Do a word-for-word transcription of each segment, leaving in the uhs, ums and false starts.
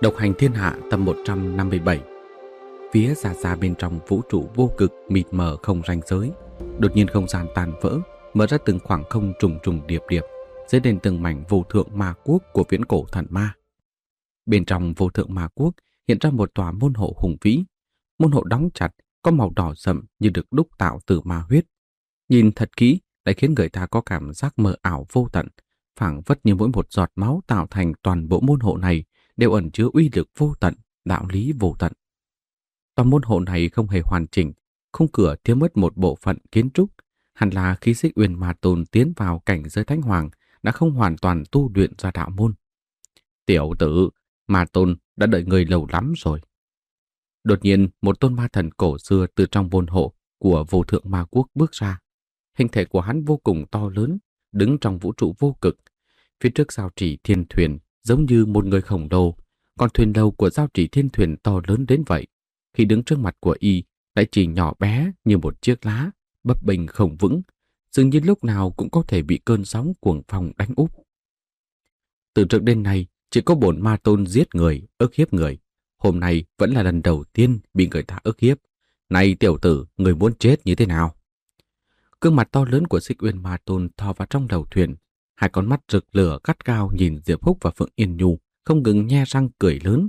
Độc hành thiên hạ tập một trăm năm mươi bảy. Phía xa xa bên trong vũ trụ vô cực mịt mờ không ranh giới, đột nhiên không gian tan vỡ, mở ra từng khoảng không trùng trùng điệp điệp, dấy lên từng mảnh vô thượng ma quốc của viễn cổ thần ma. Bên trong vô thượng ma quốc hiện ra một tòa môn hộ hùng vĩ. Môn hộ đóng chặt, có màu đỏ sậm như được đúc tạo từ ma huyết. Nhìn thật kỹ lại khiến người ta có cảm giác mờ ảo vô tận, phảng phất như mỗi một giọt máu tạo thành toàn bộ môn hộ này đều ẩn chứa uy lực vô tận, đạo lý vô tận. Toàn môn hộ này không hề hoàn chỉnh, khung cửa thiếu mất một bộ phận kiến trúc, hẳn là khi Xích Uyên Ma Tôn tiến vào cảnh giới thánh hoàng đã không hoàn toàn tu luyện ra đạo môn. Tiểu tử, Ma Tôn đã đợi người lâu lắm rồi. Đột nhiên, một tôn ma thần cổ xưa từ trong môn hộ của vô thượng ma quốc bước ra. Hình thể của hắn vô cùng to lớn, đứng trong vũ trụ vô cực. Phía trước giao chỉ thiên thuyền giống như một người khổng lồ, còn thuyền đầu của giao chỉ thiên thuyền to lớn đến vậy. Khi đứng trước mặt của y, lại chỉ nhỏ bé như một chiếc lá, bấp bênh không vững, dường như lúc nào cũng có thể bị cơn sóng cuồng phong đánh úp. Từ trước đến nay, chỉ có bổn Ma Tôn giết người, ức hiếp người. Hôm nay vẫn là lần đầu tiên bị người ta ức hiếp. Này tiểu tử, người muốn chết như thế nào? Gương mặt to lớn của Xích Uyên Ma Tôn thò vào trong đầu thuyền, hai con mắt rực lửa gắt gao nhìn Diệp Húc và Phượng Yên Nhu, không ngừng nhe răng cười lớn.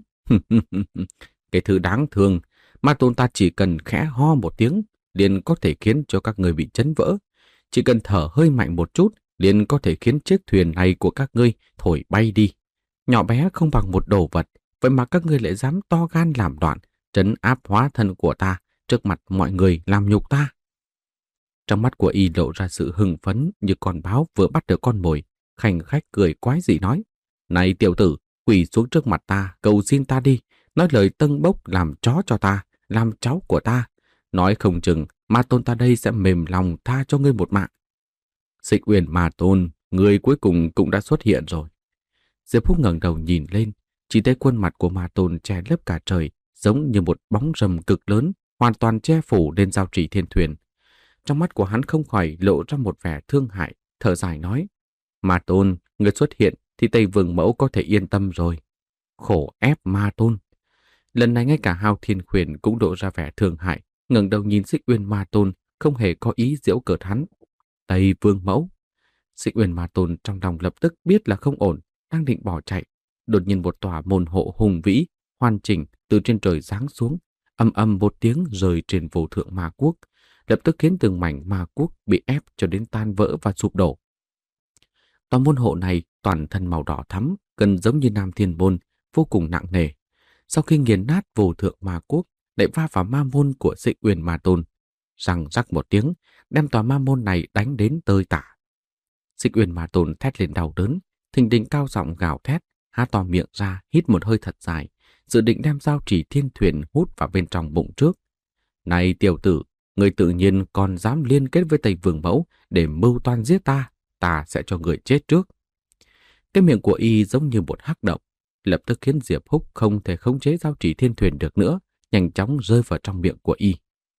Cái thứ đáng thương, Ma Tôn ta chỉ cần khẽ ho một tiếng, liền có thể khiến cho các người bị chấn vỡ. Chỉ cần thở hơi mạnh một chút, liền có thể khiến chiếc thuyền này của các ngươi thổi bay đi. Nhỏ bé không bằng một đồ vật, vậy mà các ngươi lại dám to gan làm loạn, trấn áp hóa thân của ta, trước mặt mọi người làm nhục ta. Trong mắt của y lộ ra sự hưng phấn như con báo vừa bắt được con mồi, khanh khách cười quái dị nói. Này tiểu tử, quỳ xuống trước mặt ta, cầu xin ta đi, nói lời tâng bốc làm chó cho ta, làm cháu của ta. Nói không chừng, Ma Tôn ta đây sẽ mềm lòng tha cho ngươi một mạng. Xích Uyên Ma Tôn, ngươi cuối cùng cũng đã xuất hiện rồi. Diệp Húc ngẩng đầu nhìn lên, chỉ thấy khuôn mặt của Ma Tôn che lấp cả trời, giống như một bóng râm cực lớn, hoàn toàn che phủ lên giao chỉ thiên thuyền. Trong mắt của hắn không khỏi lộ ra một vẻ thương hại, thở dài nói. Ma Tôn, người xuất hiện thì Tây Vương Mẫu có thể yên tâm rồi. Khổ ép Ma Tôn. Lần này ngay cả Hao Thiên Khuyển cũng lộ ra vẻ thương hại, ngẩng đầu nhìn Xích Uyên Ma Tôn, không hề có ý giễu cợt hắn. Tây Vương Mẫu. Xích Uyên Ma Tôn trong lòng lập tức biết là không ổn, đang định bỏ chạy. Đột nhiên một tòa môn hộ hùng vĩ, hoàn chỉnh từ trên trời giáng xuống, âm âm một tiếng rơi trên vô thượng ma quốc, lập tức khiến từng mảnh ma quốc bị ép cho đến tan vỡ và sụp đổ. Tòa môn hộ này toàn thân màu đỏ thắm, gần giống như Nam Thiên Môn, vô cùng nặng nề. Sau khi nghiền nát vô thượng ma quốc, lại va vào ma môn của Xích Uyên Ma Tôn, răng rắc một tiếng, đem tòa ma môn này đánh đến tơi tả. Xích Uyên Ma Tôn thét lên đau đớn, thình lình cao giọng gào thét, há to miệng ra, hít một hơi thật dài, dự định đem giao chỉ thiên thuyền hút vào bên trong bụng trước. Này tiểu tử, người tự nhiên còn dám liên kết với Tây Vương Mẫu để mưu toan giết ta, ta sẽ cho người chết trước. Cái miệng của y giống như một hắc động, lập tức khiến Diệp Húc không thể khống chế giao chỉ thiên thuyền được nữa, nhanh chóng rơi vào trong miệng của y.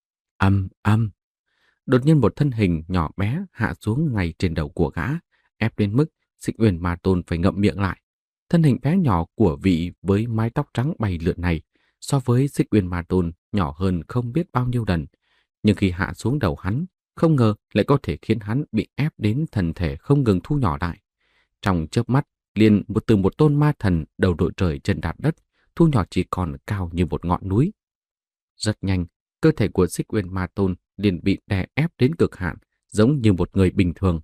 Âm âm. Đột nhiên một thân hình nhỏ bé hạ xuống ngay trên đầu của gã, ép đến mức Xích Uyên Ma Tôn phải ngậm miệng lại. Thân hình bé nhỏ của vị với mái tóc trắng bay lượn này so với Xích Uyên Ma Tôn nhỏ hơn không biết bao nhiêu lần, nhưng khi hạ xuống đầu hắn, không ngờ lại có thể khiến hắn bị ép đến thần thể không ngừng thu nhỏ lại. Trong chớp mắt, liền một từ một tôn ma thần đầu đội trời chân đạp đất, thu nhỏ chỉ còn cao như một ngọn núi. Rất nhanh, cơ thể của Xích Uyên Ma Tôn liền bị đè ép đến cực hạn, giống như một người bình thường.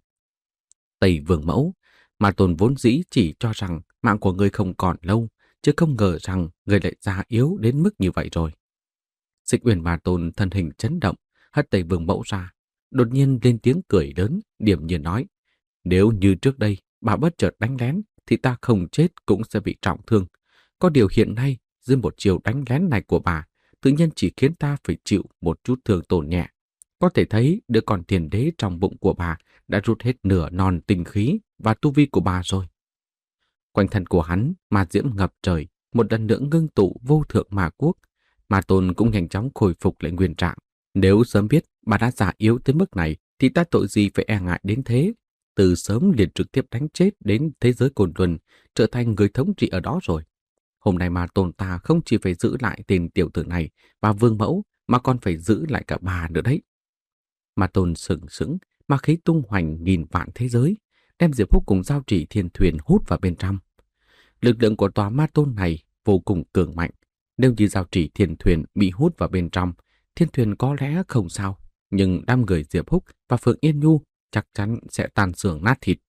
Tây Vương Mẫu, Ma Tôn vốn dĩ chỉ cho rằng mạng của người không còn lâu, chứ không ngờ rằng người lại già yếu đến mức như vậy rồi. Xích Uyên Ma Tôn thân hình chấn động, hất Tây Vương Mẫu ra, đột nhiên lên tiếng cười lớn, điềm nhiên nói: nếu như trước đây bà bất chợt đánh lén thì ta không chết cũng sẽ bị trọng thương. Có điều hiện nay dưới một chiều đánh lén này của bà, tự nhiên chỉ khiến ta phải chịu một chút thương tổn nhẹ. Có thể thấy đứa con tiền đế trong bụng của bà đã rút hết nửa non tinh khí và tu vi của bà rồi. Quanh thân của hắn ma diễm ngập trời, một lần nữa ngưng tụ vô thượng ma quốc. Ma Tôn cũng nhanh chóng khôi phục lại nguyên trạng. Nếu sớm biết bà đã già yếu tới mức này thì ta tội gì phải e ngại đến thế. Từ sớm liền trực tiếp đánh chết đến thế giới cồn luân, trở thành người thống trị ở đó rồi. Hôm nay mà tôn ta không chỉ phải giữ lại tên tiểu tử này và vương mẫu, mà còn phải giữ lại cả bà nữa đấy. Mà tôn sừng sững, mà khí tung hoành nghìn vạn thế giới, đem Diệp Húc cùng Giao Chỉ Thiên Thuyền hút vào bên trong. Lực lượng của tòa ma tôn này vô cùng cường mạnh. Nếu như Giao Chỉ Thiên Thuyền bị hút vào bên trong, Thiên Thuyền có lẽ không sao, nhưng đám người Diệp Húc và Phượng Yên Nhu chắc chắn sẽ tan xương nát thịt.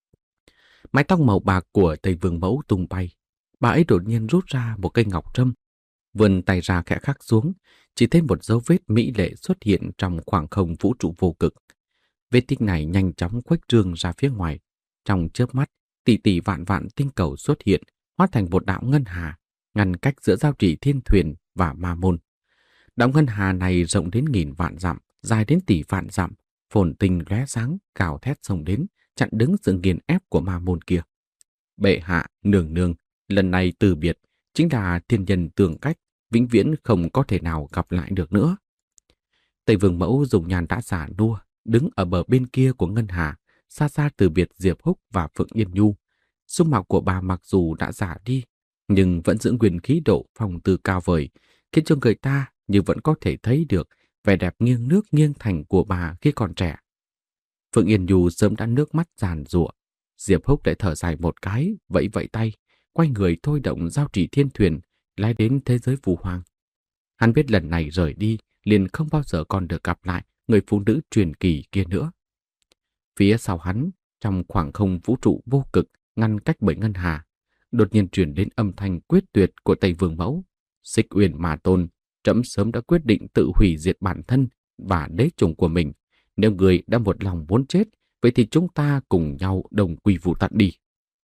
Mái tóc màu bạc của Tây Vương Mẫu tung bay. Bà ấy đột nhiên rút ra một cây ngọc trâm, vươn tay ra khẽ khắc xuống, chỉ thấy một dấu vết mỹ lệ xuất hiện trong khoảng không vũ trụ vô cực. Vết tích này nhanh chóng khuếch trương ra phía ngoài. Trong chớp mắt, tỷ tỷ vạn vạn tinh cầu xuất hiện, hóa thành một đạo ngân hà, ngăn cách giữa Giao Chỉ Thiên Thuyền và Ma Môn. Đạo ngân hà này rộng đến nghìn vạn dặm, dài đến tỷ vạn dặm, phồn tinh lóe sáng, cào thét xông đến, chặn đứng sự nghiền ép của Ma Môn kia. Bệ hạ, nương nương, lần này từ biệt, chính là thiên nhân tường cách, vĩnh viễn không có thể nào gặp lại được nữa. Tây Vương Mẫu dùng nhàn đã già nua, đứng ở bờ bên kia của ngân hà, xa xa từ biệt Diệp Húc và Phượng Yên Nhu. Dung mạo của bà mặc dù đã già đi, nhưng vẫn giữ nguyên khí độ phong tư cao vời, khiến cho người ta như vẫn có thể thấy được vẻ đẹp nghiêng nước nghiêng thành của bà khi còn trẻ. Phượng Yên Nhu sớm đã nước mắt giàn giụa. Diệp Húc lại thở dài một cái, vẫy vẫy tay, quay người thôi động Giao Chỉ Thiên Thuyền, lái đến thế giới phù hoàng. Hắn biết lần này rời đi, liền không bao giờ còn được gặp lại người phụ nữ truyền kỳ kia nữa. Phía sau hắn, trong khoảng không vũ trụ vô cực ngăn cách bởi ngân hà, đột nhiên truyền đến âm thanh quyết tuyệt của Tây Vương Mẫu. Xích Uyên Ma Tôn, trẫm sớm đã quyết định tự hủy diệt bản thân và đế chủng của mình. Nếu người đã một lòng muốn chết, vậy thì chúng ta cùng nhau đồng quy vu tận đi.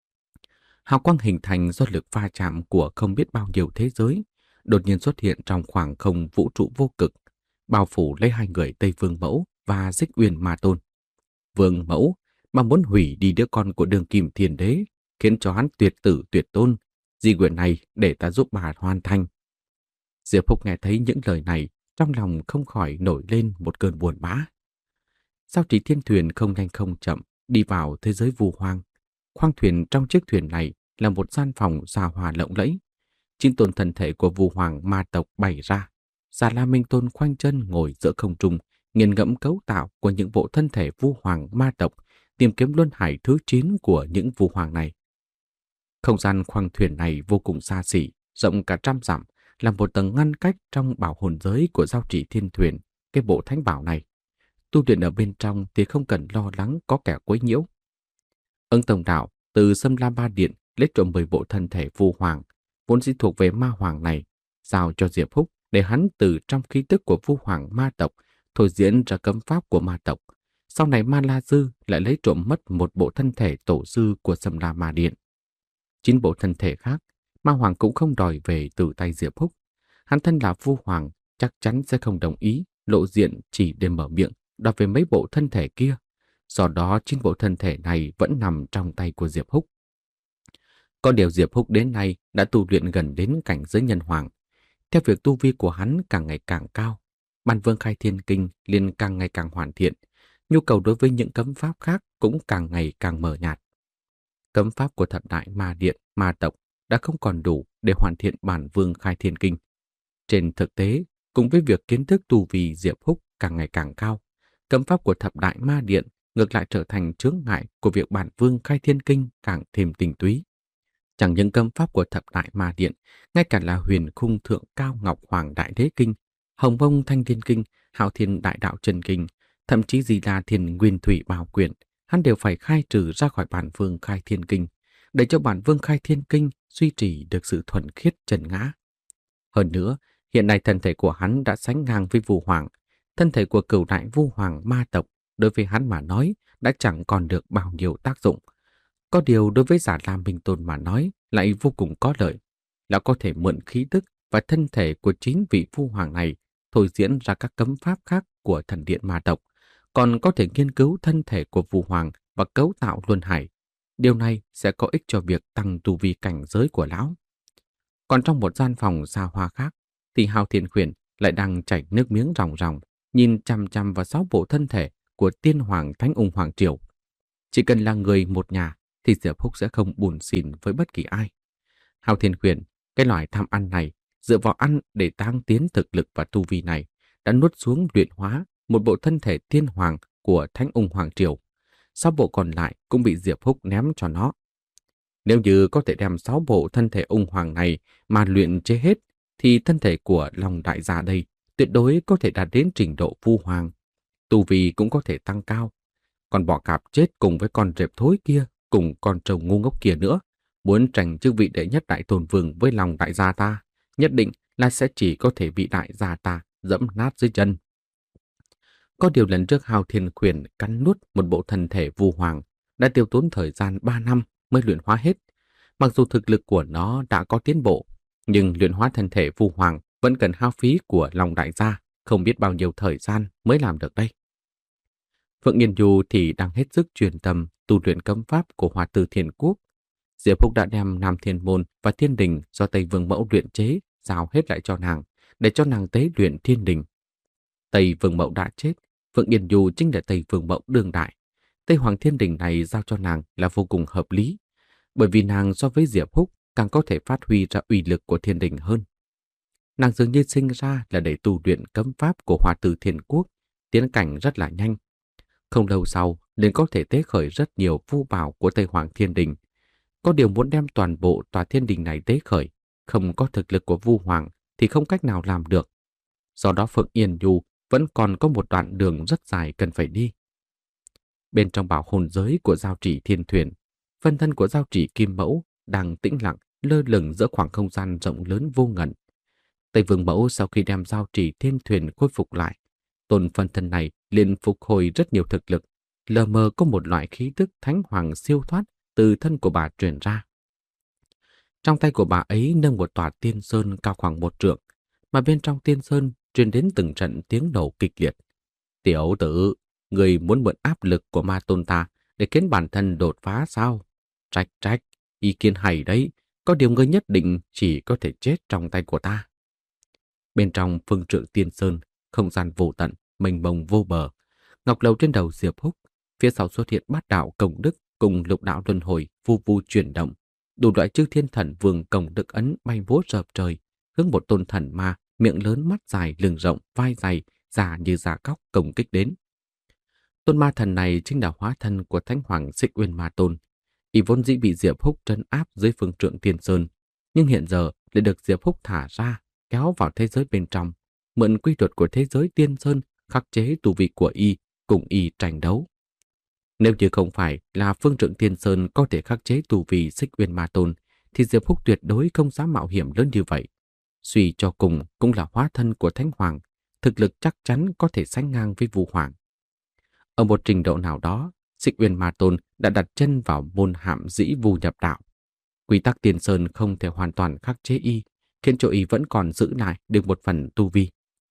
Hào quang hình thành do lực va chạm của không biết bao nhiêu thế giới, đột nhiên xuất hiện trong khoảng không vũ trụ vô cực, bao phủ lấy hai người Tây Vương Mẫu và Xích Uyên Ma Tôn. Vương Mẫu mà muốn hủy đi đứa con của Đường Kim Thiên Đế, khiến cho hắn tuyệt tử tuyệt tôn. Di nguyện này để ta giúp bà hoàn thành. Diệp Húc nghe thấy những lời này, trong lòng không khỏi nổi lên một cơn buồn bã. Giao Chỉ Thiên Thuyền không nhanh không chậm đi vào thế giới vu hoang. Khoang thuyền trong chiếc thuyền này là một gian phòng xa hoa lộng lẫy. Chín tôn thần thể của vu hoàng ma tộc bày ra. Già La Minh Tôn khoanh chân ngồi giữa không trung, nghiền ngẫm cấu tạo của những bộ thân thể vu hoàng ma tộc, tìm kiếm luân hải thứ chín của những vu hoàng này. Không gian khoang thuyền này vô cùng xa xỉ, rộng cả trăm dặm, là một tầng ngăn cách trong bảo hồn giới của Giao Chỉ Thiên Thuyền, cái bộ thánh bảo này. Tu luyện ở bên trong thì không cần lo lắng có kẻ quấy nhiễu. Ưng Tổng Đạo từ Sâm La Ba Điện lấy trộm mười bộ thân thể vu hoàng, vốn dĩ thuộc về ma hoàng này, giao cho Diệp Húc để hắn từ trong khí tức của vu hoàng ma tộc thôi diễn ra cấm pháp của ma tộc. Sau này Ma La Dư lại lấy trộm mất một bộ thân thể tổ sư của Sâm La Ma Điện. Chín bộ thân thể khác, ma hoàng cũng không đòi về từ tay Diệp Húc. Hắn thân là vu hoàng, chắc chắn sẽ không đồng ý lộ diện chỉ để mở miệng đòi về mấy bộ thân thể kia. Do đó chín bộ thân thể này vẫn nằm trong tay của Diệp Húc. Có điều Diệp Húc đến nay đã tu luyện gần đến cảnh giới nhân hoàng. Theo việc tu vi của hắn càng ngày càng cao, Bản Vương Khai Thiên Kinh liền càng ngày càng hoàn thiện, nhu cầu đối với những cấm pháp khác cũng càng ngày càng mờ nhạt. Cấm pháp của thập đại ma điện, ma tộc đã không còn đủ để hoàn thiện Bản Vương Khai Thiên Kinh. Trên thực tế, cùng với việc kiến thức tu vi Diệp Húc càng ngày càng cao, cấm pháp của thập đại ma điện ngược lại trở thành chướng ngại của việc Bản Vương Khai Thiên Kinh càng thêm tinh túy. Chẳng những cấm pháp của thập đại ma điện, ngay cả là Huyền Khung Thượng Cao Ngọc Hoàng Đại Đế Kinh, Hồng Bông Thanh Thiên Kinh, Hạo Thiên Đại Đạo Chân Kinh, thậm chí Di Đà Thiên Nguyên Thủy Bảo Quyển, hắn đều phải khai trừ ra khỏi Bản Vương Khai Thiên Kinh, để cho Bản Vương Khai Thiên Kinh duy trì được sự thuần khiết trần ngã. Hơn nữa, hiện nay thân thể của hắn đã sánh ngang với Vu Hoàng, thân thể của cửu đại Vu Hoàng ma tộc đối với hắn mà nói đã chẳng còn được bao nhiêu tác dụng. Có điều đối với Giả La Minh Tôn mà nói lại vô cùng có lợi, là có thể mượn khí tức và thân thể của chín vị Vu Hoàng này thôi diễn ra các cấm pháp khác của thần điện ma tộc, còn có thể nghiên cứu thân thể của Vu Hoàng và cấu tạo luân hải. Điều này sẽ có ích cho việc tăng tu vi cảnh giới của lão. Còn trong một gian phòng xa hoa khác, thì Hạo Thiên Khuyển lại đang chảy nước miếng ròng ròng, nhìn chằm chằm vào sáu bộ thân thể của Tiên Hoàng Thánh Ung Hoàng Triều. Chỉ cần là người một nhà thì Diệp Húc sẽ không buồn xỉn với bất kỳ ai. Hạo Thiên Khuyển Cái loại tham ăn này, dựa vào ăn để tăng tiến thực lực và tu vi này, đã nuốt xuống luyện hóa một bộ thân thể tiên hoàng của Thánh Ung Hoàng Triều. Sáu bộ còn lại cũng bị Diệp Húc ném cho nó. Nếu như có thể đem sáu bộ thân thể ung hoàng này mà luyện chế hết, thì thân thể của Long Đại Gia đây tuyệt đối có thể đạt đến trình độ vu hoàng. Tu vi cũng có thể tăng cao. Còn bỏ cạp chết cùng với con rệp thối kia, cùng con trâu ngu ngốc kia nữa, muốn tranh chức vị đệ nhất đại tôn vương với Long Đại Gia ta, nhất định là sẽ chỉ có thể bị đại gia ta dẫm nát dưới chân. Có điều lần trước Hào Thiên Quyền cắn nuốt một bộ thân thể vu hoàng đã tiêu tốn thời gian ba năm mới luyện hóa hết. Mặc dù thực lực của nó đã có tiến bộ, nhưng luyện hóa thân thể vu hoàng vẫn cần hao phí của Long Đại Gia, không biết bao nhiêu thời gian mới làm được đây. Phượng Yên Du thì đang hết sức truyền tâm tu luyện cấm pháp của Hoa Tử Thiên Quốc. Diệp Húc đã đem Nam Thiên Môn và Thiên Đình do Tây Vương Mẫu luyện chế giao hết lại cho nàng, để cho nàng tế luyện Thiên Đình. Tây Vương Mẫu đã chết, Phượng Yên Du chính là Tây Vương Mẫu đương đại. Tây Hoàng Thiên Đình này giao cho nàng là vô cùng hợp lý, bởi vì nàng so với Diệp Húc càng có thể phát huy ra uy lực của Thiên Đình hơn. Nàng dường như sinh ra là để tu luyện cấm pháp của Hoa Tử Thiên Quốc, tiến cảnh rất là nhanh. Không lâu sau, liền có thể tế khởi rất nhiều vu bảo của Tây Hoàng Thiên Đình. Có điều muốn đem toàn bộ tòa Thiên Đình này tế khởi, không có thực lực của Vu Hoàng thì không cách nào làm được. Do đó Phượng Yên Du vẫn còn có một đoạn đường rất dài cần phải đi. Bên trong bảo hồn giới của Giao Chỉ Thiên Thuyền, phân thân của Giao Chỉ Kim Mẫu đang tĩnh lặng lơ lửng giữa khoảng không gian rộng lớn vô ngần. Tây Vương Mẫu sau khi đem Giao Chỉ Thiên Thuyền khôi phục lại, tôn phân thân này liền phục hồi rất nhiều thực lực, lờ mờ có một loại khí tức thánh hoàng siêu thoát từ thân của bà truyền ra. Trong tay của bà ấy nâng một tòa tiên sơn cao khoảng một trượng, mà bên trong tiên sơn truyền đến từng trận tiếng nổ kịch liệt. Tiểu tử, người muốn mượn áp lực của ma tôn ta để khiến bản thân đột phá sao? Trách trách, ý kiến hay đấy, có điều ngươi nhất định chỉ có thể chết trong tay của ta. Bên trong phương trượng tiên sơn, không gian vô tận, mênh mông vô bờ, ngọc lầu trên đầu Diệp Húc, phía sau xuất hiện bát đạo công đức cùng lục đạo luân hồi vu vu chuyển động, đủ loại chư thiên thần vương công đức ấn bay múa rợp trời, hướng một tôn thần ma miệng lớn mắt dài lưng rộng vai dày già như da cóc công kích đến. Tôn ma thần này chính là hóa thân của Thánh Hoàng Xích Uyên Ma Tôn. Y vốn dĩ bị Diệp Húc trấn áp dưới phương trượng tiên sơn, nhưng hiện giờ lại được Diệp Húc thả ra, kéo vào thế giới bên trong, mượn quy luật của thế giới tiên sơn khắc chế tu vi của y, cùng y tranh đấu. Nếu như không phải là phương trượng tiên sơn có thể khắc chế tu vi Xích Uyên Ma Tôn, thì Diệp Húc tuyệt đối không dám mạo hiểm lớn như vậy. Suy cho cùng cũng là hóa thân của Thánh Hoàng, thực lực chắc chắn có thể sánh ngang với Vu Hoàng. Ở một trình độ nào đó, Xích Uyên Ma Tôn đã đặt chân vào môn hạm dĩ vu nhập đạo. Quy tắc tiên sơn không thể hoàn toàn khắc chế y, khiến cho y vẫn còn giữ lại được một phần tu vi.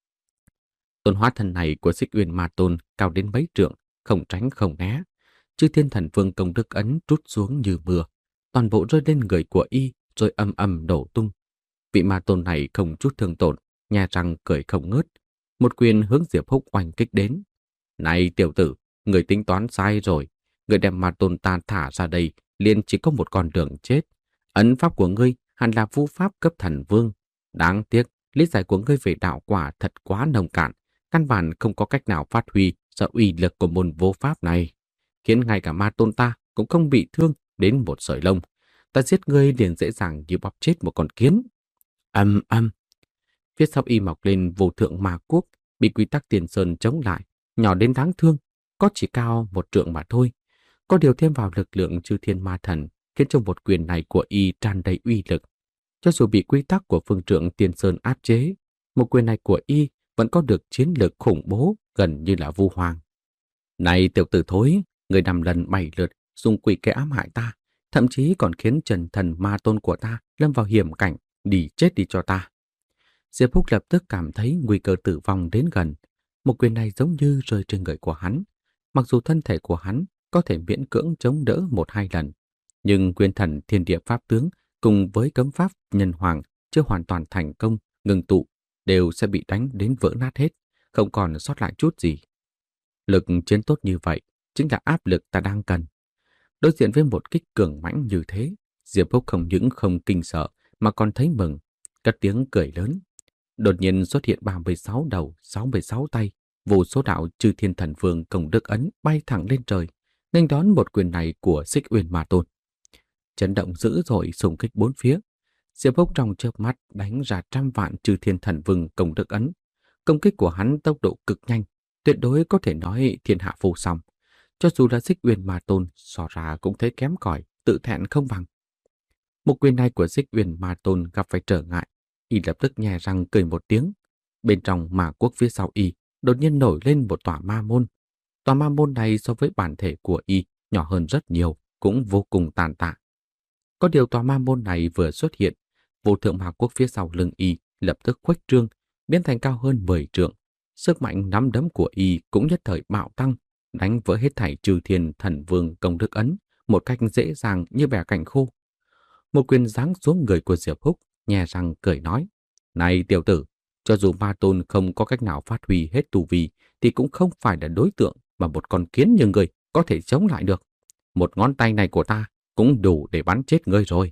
Tôn hóa thân này của Xích Uyên Ma Tôn cao đến mấy trượng, không tránh không né. Chư thiên thần vương công đức ấn trút xuống như mưa, toàn bộ rơi lên người của y rồi âm âm đổ tung. Vị Ma Tôn này không chút thương tổn, nhà răng cười không ngớt, một quyền hướng Diệp Húc oanh kích đến. Này tiểu tử, người tính toán sai rồi, người đem Ma Tôn ta thả ra đây liền chỉ có một con đường chết. Ấn pháp của ngươi hẳn là vu pháp cấp thần vương. Đáng tiếc, lý giải của ngươi về đạo quả thật quá nông cạn, căn bản không có cách nào phát huy ra uy lực của môn vô pháp này, khiến ngay cả Ma Tôn ta cũng không bị thương đến một sợi lông. Ta giết ngươi liền dễ dàng như bóp chết một con kiến. Âm âm. Phía sau y mọc lên vô thượng ma quốc, bị quy tắc tiền sơn chống lại, nhỏ đến đáng thương, có chỉ cao một trượng mà thôi. Có điều thêm vào lực lượng chư thiên ma thần, khiến cho một quyền này của y tràn đầy uy lực. Cho dù bị quy tắc của phương trượng tiền sơn áp chế, một quyền này của y vẫn có được chiến lược khủng bố gần như là Vu Hoàng. Này tiểu tử thối, người nằm lần bảy lượt dùng quỷ kế ám hại ta, thậm chí còn khiến Trần Thần Ma Tôn của ta lâm vào hiểm cảnh, đi chết đi cho ta. Diệp Húc lập tức cảm thấy nguy cơ tử vong đến gần. Một quyền này giống như rơi trên người của hắn. Mặc dù thân thể của hắn có thể miễn cưỡng chống đỡ một hai lần, nhưng quyền thần thiên địa pháp tướng cùng với cấm pháp nhân hoàng chưa hoàn toàn thành công ngừng tụ đều sẽ bị đánh đến vỡ nát hết, không còn sót lại chút gì. Lực chiến tốt như vậy chính là áp lực ta đang cần. Đối diện với một kích cường mãnh như thế, Diệp Húc không những không kinh sợ mà còn thấy mừng, cất tiếng cười lớn. Đột nhiên xuất hiện ba mươi sáu đầu, sáu mươi sáu tay, vô số đạo Chư Thiên Thần Vương công đức ấn bay thẳng lên trời, nghênh đón một quyền này của Xích Uyên Ma Tôn. Chấn động dữ dội xung kích bốn phía. Diệp Húc trong chớp mắt đánh ra trăm vạn Chư Thiên Thần Vương công đức ấn. Công kích của hắn tốc độ cực nhanh, tuyệt đối có thể nói thiên hạ vô song. Cho dù là Xích Uyên Ma Tôn, so ra cũng thấy kém cỏi, tự thẹn không bằng. Một quyền này của Xích Uyên Ma Tôn gặp phải trở ngại, y lập tức nhè răng cười một tiếng. Bên trong ma quốc phía sau y đột nhiên nổi lên một tòa ma môn. Tòa ma môn này so với bản thể của y nhỏ hơn rất nhiều, cũng vô cùng tàn tạ. Có điều tòa ma môn này vừa xuất hiện, vô thượng ma quốc phía sau lưng y lập tức khuếch trương, biến thành cao hơn mười trượng. Sức mạnh nắm đấm của y cũng nhất thời bạo tăng, đánh vỡ hết thảy Chư Thiên Thần Vương công đức ấn một cách dễ dàng như bẻ cành khô. Một quyền giáng xuống người của Diệp Húc, nhè răng cười nói: "Này tiểu tử, cho dù ma tôn không có cách nào phát huy hết tu vi, thì cũng không phải là đối tượng mà một con kiến như người có thể chống lại được. Một ngón tay này của ta cũng đủ để bắn chết ngươi rồi."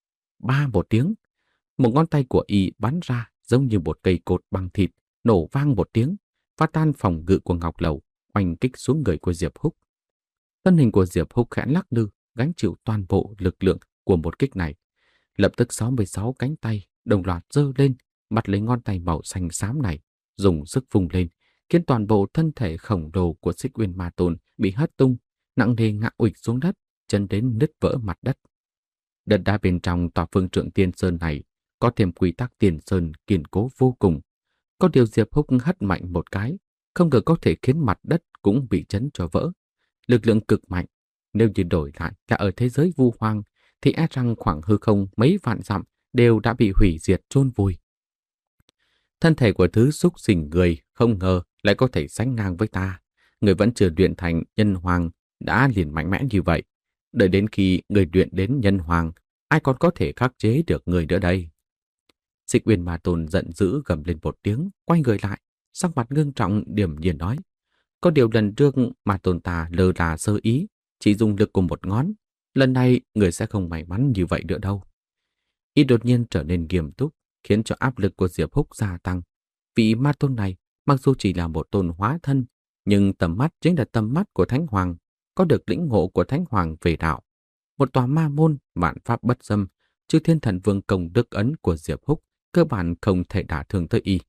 Ba một tiếng, một ngón tay của y bắn ra giống như một cây cột bằng thịt, nổ vang một tiếng, phá tan phòng ngự của Ngọc Lầu, oanh kích xuống người của Diệp Húc. Thân hình của Diệp Húc khẽ lắc lư, gánh chịu toàn bộ lực lượng của một kích này. Lập tức sáu mươi sáu cánh tay đồng loạt giơ lên, bắt lấy ngón tay màu xanh xám này, dùng sức vung lên, khiến toàn bộ thân thể khổng lồ của Xích Uyên Ma Tôn bị hất tung, nặng nề ngã ụịch xuống đất, chân đến nứt vỡ mặt đất. Đất đá bên trong tòa phương trượng Tiên Sơn này có thêm quy tắc Tiên Sơn kiên cố vô cùng. Có điều Diệp Húc hất mạnh một cái, không ngờ có thể khiến mặt đất cũng bị chấn cho vỡ. Lực lượng cực mạnh, nếu như đổi lại cả ở thế giới vu hoang, thì e rằng khoảng hư không mấy vạn dặm đều đã bị hủy diệt chôn vùi. Thân thể của thứ xúc sinh người không ngờ lại có thể sánh ngang với ta. Người vẫn chưa luyện thành nhân hoàng đã liền mạnh mẽ như vậy. Đợi đến khi người luyện đến nhân hoàng, ai còn có thể khắc chế được người nữa đây? Xích Uyên Ma Tôn giận dữ gầm lên một tiếng, quay người lại, sắc mặt ngưng trọng điềm nhiên nói: "Có điều lần trước Ma Tôn ta lơ là sơ ý, chỉ dùng lực của một ngón. Lần này người sẽ không may mắn như vậy nữa đâu." Y đột nhiên trở nên nghiêm túc, khiến cho áp lực của Diệp Húc gia tăng. Vị Ma Tôn này mặc dù chỉ là một tôn hóa thân, nhưng tầm mắt chính là tầm mắt của Thánh Hoàng, có được lĩnh ngộ của Thánh Hoàng về đạo. Một tòa ma môn vạn pháp bất xâm, Chư Thiên Thần Vương công đức ấn của Diệp Húc cơ bản không thể đả thương tới y.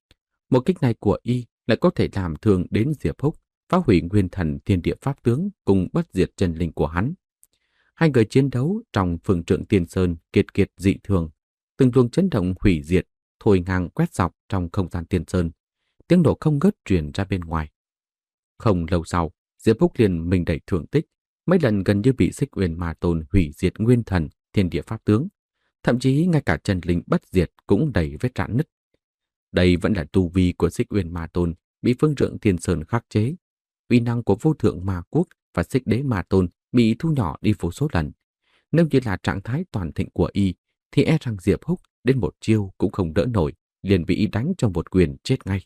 Một kích này của y lại có thể làm thương đến Diệp Húc, phá hủy nguyên thần thiên địa pháp tướng cùng bất diệt chân linh của hắn. Hai người chiến đấu trong phương trượng Tiên Sơn kiệt kiệt dị thường, từng luồng chấn động hủy diệt thổi ngang quét dọc trong không gian Tiên Sơn, tiếng nổ không ngớt truyền ra bên ngoài. Không lâu sau, Diệp Húc liền mình đẩy thương tích, mấy lần gần như bị Xích Uyên Ma Tôn hủy diệt nguyên thần thiên địa pháp tướng, thậm chí ngay cả chân linh bất diệt cũng đầy vết rạn nứt. Đây vẫn là tu vi của Xích Uyên Ma Tôn bị phương trượng Tiên Sơn khắc chế. Uy năng của vô thượng ma quốc và Xích Đế Ma Tôn bị thu nhỏ đi vô số lần. Nếu như là trạng thái toàn thịnh của y, thì e rằng Diệp Húc đến một chiêu cũng không đỡ nổi, liền bị y đánh trong một quyền chết ngay.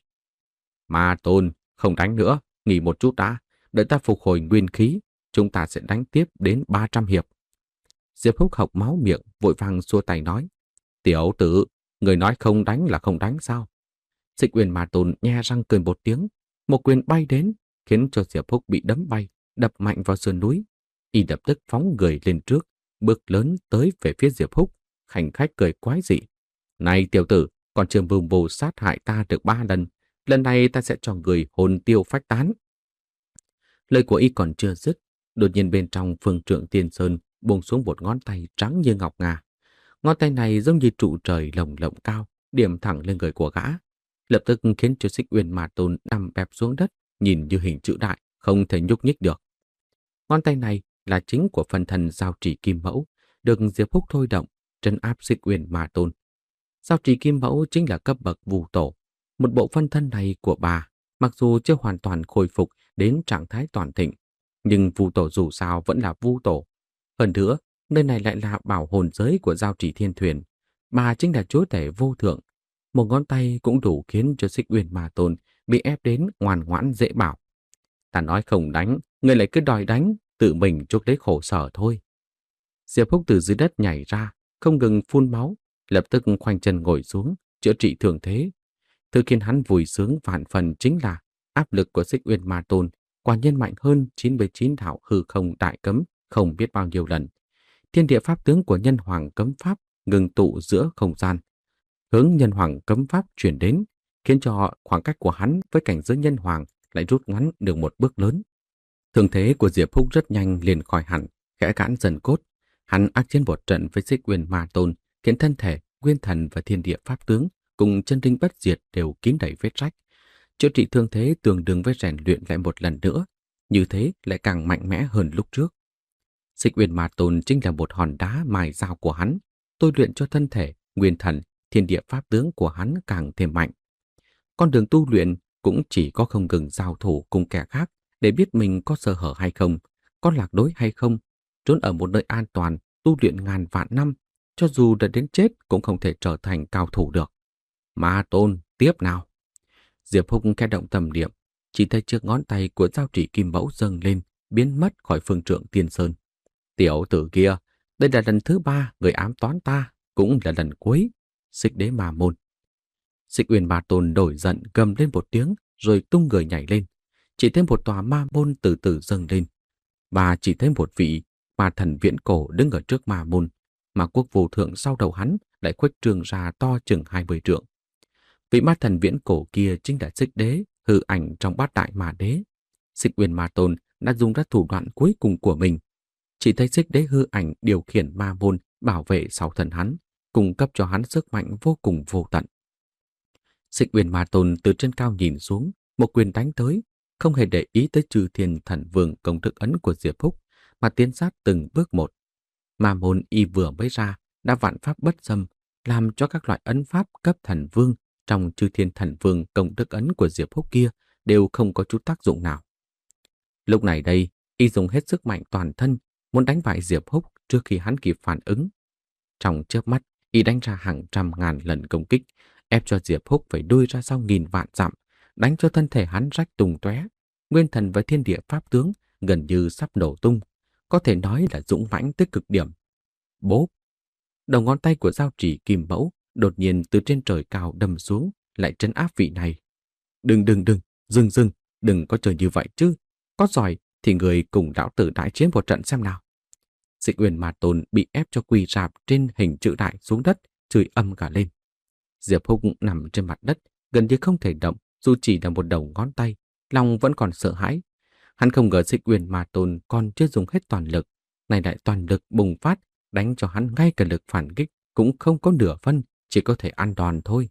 "Ma Tôn, không đánh nữa, nghỉ một chút đã, đợi ta phục hồi nguyên khí, chúng ta sẽ đánh tiếp đến ba trăm hiệp." Diệp Húc hộc máu miệng, vội vàng xua tay nói: "Tiểu tử, người nói không đánh là không đánh sao?" Xích Uyên Ma Tôn nhe răng cười một tiếng, một quyền bay đến, khiến cho Diệp Húc bị đấm bay, đập mạnh vào sườn núi. Y lập tức phóng người lên trước, bước lớn tới về phía Diệp Húc, khanh khách cười quái dị: "Này tiểu tử, còn chưa mưu mô sát hại ta được ba lần, lần này ta sẽ cho người hồn tiêu phách tán." Lời của y còn chưa dứt, đột nhiên bên trong phương trượng Tiên Sơn buông xuống một ngón tay trắng như ngọc ngà. Ngón tay này giống như trụ trời lồng lộng cao, điểm thẳng lên người của gã, lập tức khiến cho Xích Uyên Ma Tôn nằm bẹp xuống đất, nhìn như hình chữ đại, không thể nhúc nhích được. Ngón tay này là chính của phân thân Giao Trì Kim Mẫu, được Diệp Húc thôi động, trấn áp Xích Uyên Ma Tôn. Giao Trì Kim Mẫu chính là cấp bậc Vu Tổ. Một bộ phân thân này của bà, mặc dù chưa hoàn toàn khôi phục đến trạng thái toàn thịnh, nhưng Vu Tổ dù sao vẫn là Vu Tổ. Hơn nữa, nơi này lại là bảo hồn giới của Giao Trì Thiên Thuyền. Bà chính là chúa tể vô thượng. Một ngón tay cũng đủ khiến cho Xích Uyên Ma Tôn bị ép đến ngoan ngoãn dễ bảo. "Ta nói không đánh, người lại cứ đòi đánh, tự mình chuốc lấy khổ sở thôi." Diệp Húc từ dưới đất nhảy ra, không ngừng phun máu, lập tức khoanh chân ngồi xuống, chữa trị thương thế. Thứ khiến hắn vui sướng vạn phần chính là áp lực của Xích Uyên Ma Tôn quả nhiên mạnh hơn chín mươi chín đạo hư không đại cấm không biết bao nhiêu lần. Thiên địa pháp tướng của nhân hoàng cấm pháp ngừng tụ giữa không gian. Hướng nhân hoàng cấm pháp chuyển đến, khiến cho khoảng cách của hắn với cảnh giới nhân hoàng lại rút ngắn được một bước lớn. Thương thế của Diệp Húc rất nhanh liền khỏi hẳn, khẽ cãn dần cốt. Hắn ác chiến một trận với Xích Uyên Ma Tôn, khiến thân thể, nguyên thần và thiên địa pháp tướng cùng chân linh bất diệt đều kín đầy vết rách. Chữa trị thương thế tương đương với rèn luyện lại một lần nữa, như thế lại càng mạnh mẽ hơn lúc trước. Xích Uyên Ma Tôn chính là một hòn đá mài dao của hắn, tôi luyện cho thân thể, nguyên thần, thiên địa pháp tướng của hắn càng thêm mạnh. Con đường tu luyện cũng chỉ có không ngừng giao thủ cùng kẻ khác để biết mình có sơ hở hay không, có lạc đối hay không, trốn ở một nơi an toàn, tu luyện ngàn vạn năm, cho dù đã đến chết cũng không thể trở thành cao thủ được. Ma Tôn, tiếp nào! Diệp Húc khẽ động tâm niệm, chỉ thấy chiếc ngón tay của giao chỉ kim mẫu dâng lên, biến mất khỏi phương trượng Tiên Sơn. Tiểu tử kia, đây là lần thứ ba người ám toán ta, cũng là lần cuối. Xích Đế Ma Môn. Xích Uyên Ma Tôn đổi giận gầm lên một tiếng, rồi tung người nhảy lên. Chỉ thấy một tòa ma môn từ từ dâng lên, và chỉ thấy một vị ma thần viễn cổ đứng ở trước ma môn, mà quốc vô thượng sau đầu hắn lại khuếch trương ra to chừng hai mươi trượng. Vị ma thần viễn cổ kia chính là Xích Đế, hư ảnh trong bát đại ma đế. Xích Uyên Ma Tôn đã dùng ra thủ đoạn cuối cùng của mình. Chỉ thấy Xích Đế hư ảnh điều khiển ma môn bảo vệ sau thân hắn, cung cấp cho hắn sức mạnh vô cùng vô tận. Xích Uyên Ma Tôn từ trên cao nhìn xuống, một quyền đánh tới, không hề để ý tới Chư Thiên Thần Vương công thức ấn của Diệp Húc, mà tiến sát từng bước một. Ma môn y vừa mới ra đã vạn pháp bất xâm, làm cho các loại ấn pháp cấp thần vương trong Chư Thiên Thần Vương công thức ấn của Diệp Húc kia đều không có chút tác dụng nào. Lúc này đây, y dùng hết sức mạnh toàn thân, muốn đánh bại Diệp Húc trước khi hắn kịp phản ứng. Trong chớp mắt, y đánh ra hàng trăm ngàn lần công kích, ép cho Diệp Húc phải đuôi ra sau nghìn vạn dặm, đánh cho thân thể hắn rách tung tóe, nguyên thần và thiên địa pháp tướng gần như sắp nổ tung, có thể nói là dũng mãnh tới cực điểm. Bốp! Đầu ngón tay của giao chỉ kim mẫu đột nhiên từ trên trời cao đâm xuống, lại trấn áp vị này. Đừng đừng đừng, dừng dừng, đừng có chơi như vậy chứ. Có giỏi thì người cùng lão tử đại chiến một trận xem nào. Xích Uyên Ma Tôn bị ép cho quỳ rạp trên hình chữ đại xuống đất, chửi âm cả lên. Diệp Húc nằm trên mặt đất, gần như không thể động, dù chỉ là một đầu ngón tay, lòng vẫn còn sợ hãi. Hắn không ngờ Xích Uyên Ma Tôn còn chưa dùng hết toàn lực, này lại toàn lực bùng phát, đánh cho hắn ngay cả lực phản kích cũng không có nửa phân, chỉ có thể ăn đòn thôi.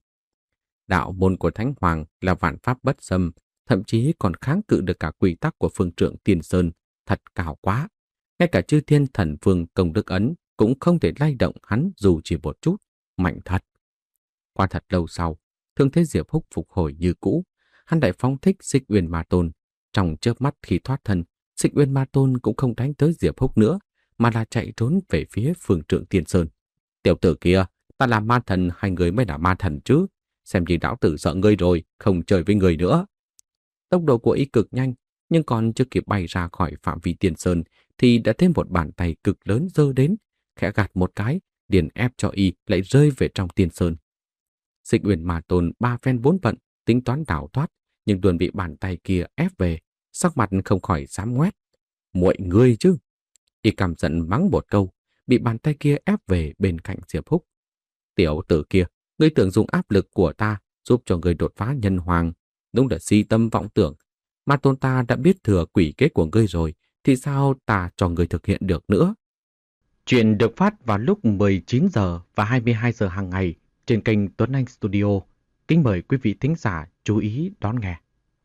Đạo môn của Thánh Hoàng là vạn pháp bất xâm, thậm chí còn kháng cự được cả quy tắc của phương trượng Tiên Sơn, thật cao quá. Ngay cả Chư Thiên Thần Vương công đức ấn cũng không thể lay động hắn dù chỉ một chút, mạnh thật. Qua thật lâu sau, thương thế Diệp Húc phục hồi như cũ, hắn lại phóng thích Xích Uyên Ma Tôn. Trong chớp mắt khi thoát thân, Xích Uyên Ma Tôn cũng không đánh tới Diệp Húc nữa, mà là chạy trốn về phía phương trượng Tiên Sơn. Tiểu tử kia, ta là ma thần hay người mới là ma thần chứ? Xem như lão tử sợ ngươi rồi, không chơi với người nữa. Tốc độ của y cực nhanh, nhưng còn chưa kịp bay ra khỏi phạm vi Tiên Sơn thì đã thấy một bàn tay cực lớn giơ đến, khẽ gạt một cái, liền ép cho y lại rơi về trong Tiên Sơn. Xích Uyên Ma Tôn ba phen bốn vận, tính toán đảo thoát, nhưng luôn bị bàn tay kia ép về, sắc mặt không khỏi xám ngoét. Muội ngươi chứ! Y căm giận mắng một câu, bị bàn tay kia ép về bên cạnh Diệp Húc. Tiểu tử kia, ngươi tưởng dùng áp lực của ta giúp cho ngươi đột phá nhân hoàng, đúng là si tâm vọng tưởng. Ma Tôn ta đã biết thừa quỷ kế của ngươi rồi, thì sao ta cho ngươi thực hiện được nữa? Chuyện được phát vào lúc mười chín giờ và hai mươi hai giờ hàng ngày trên kênh Tuấn Anh Studio. Kính mời quý vị thính giả chú ý đón nghe.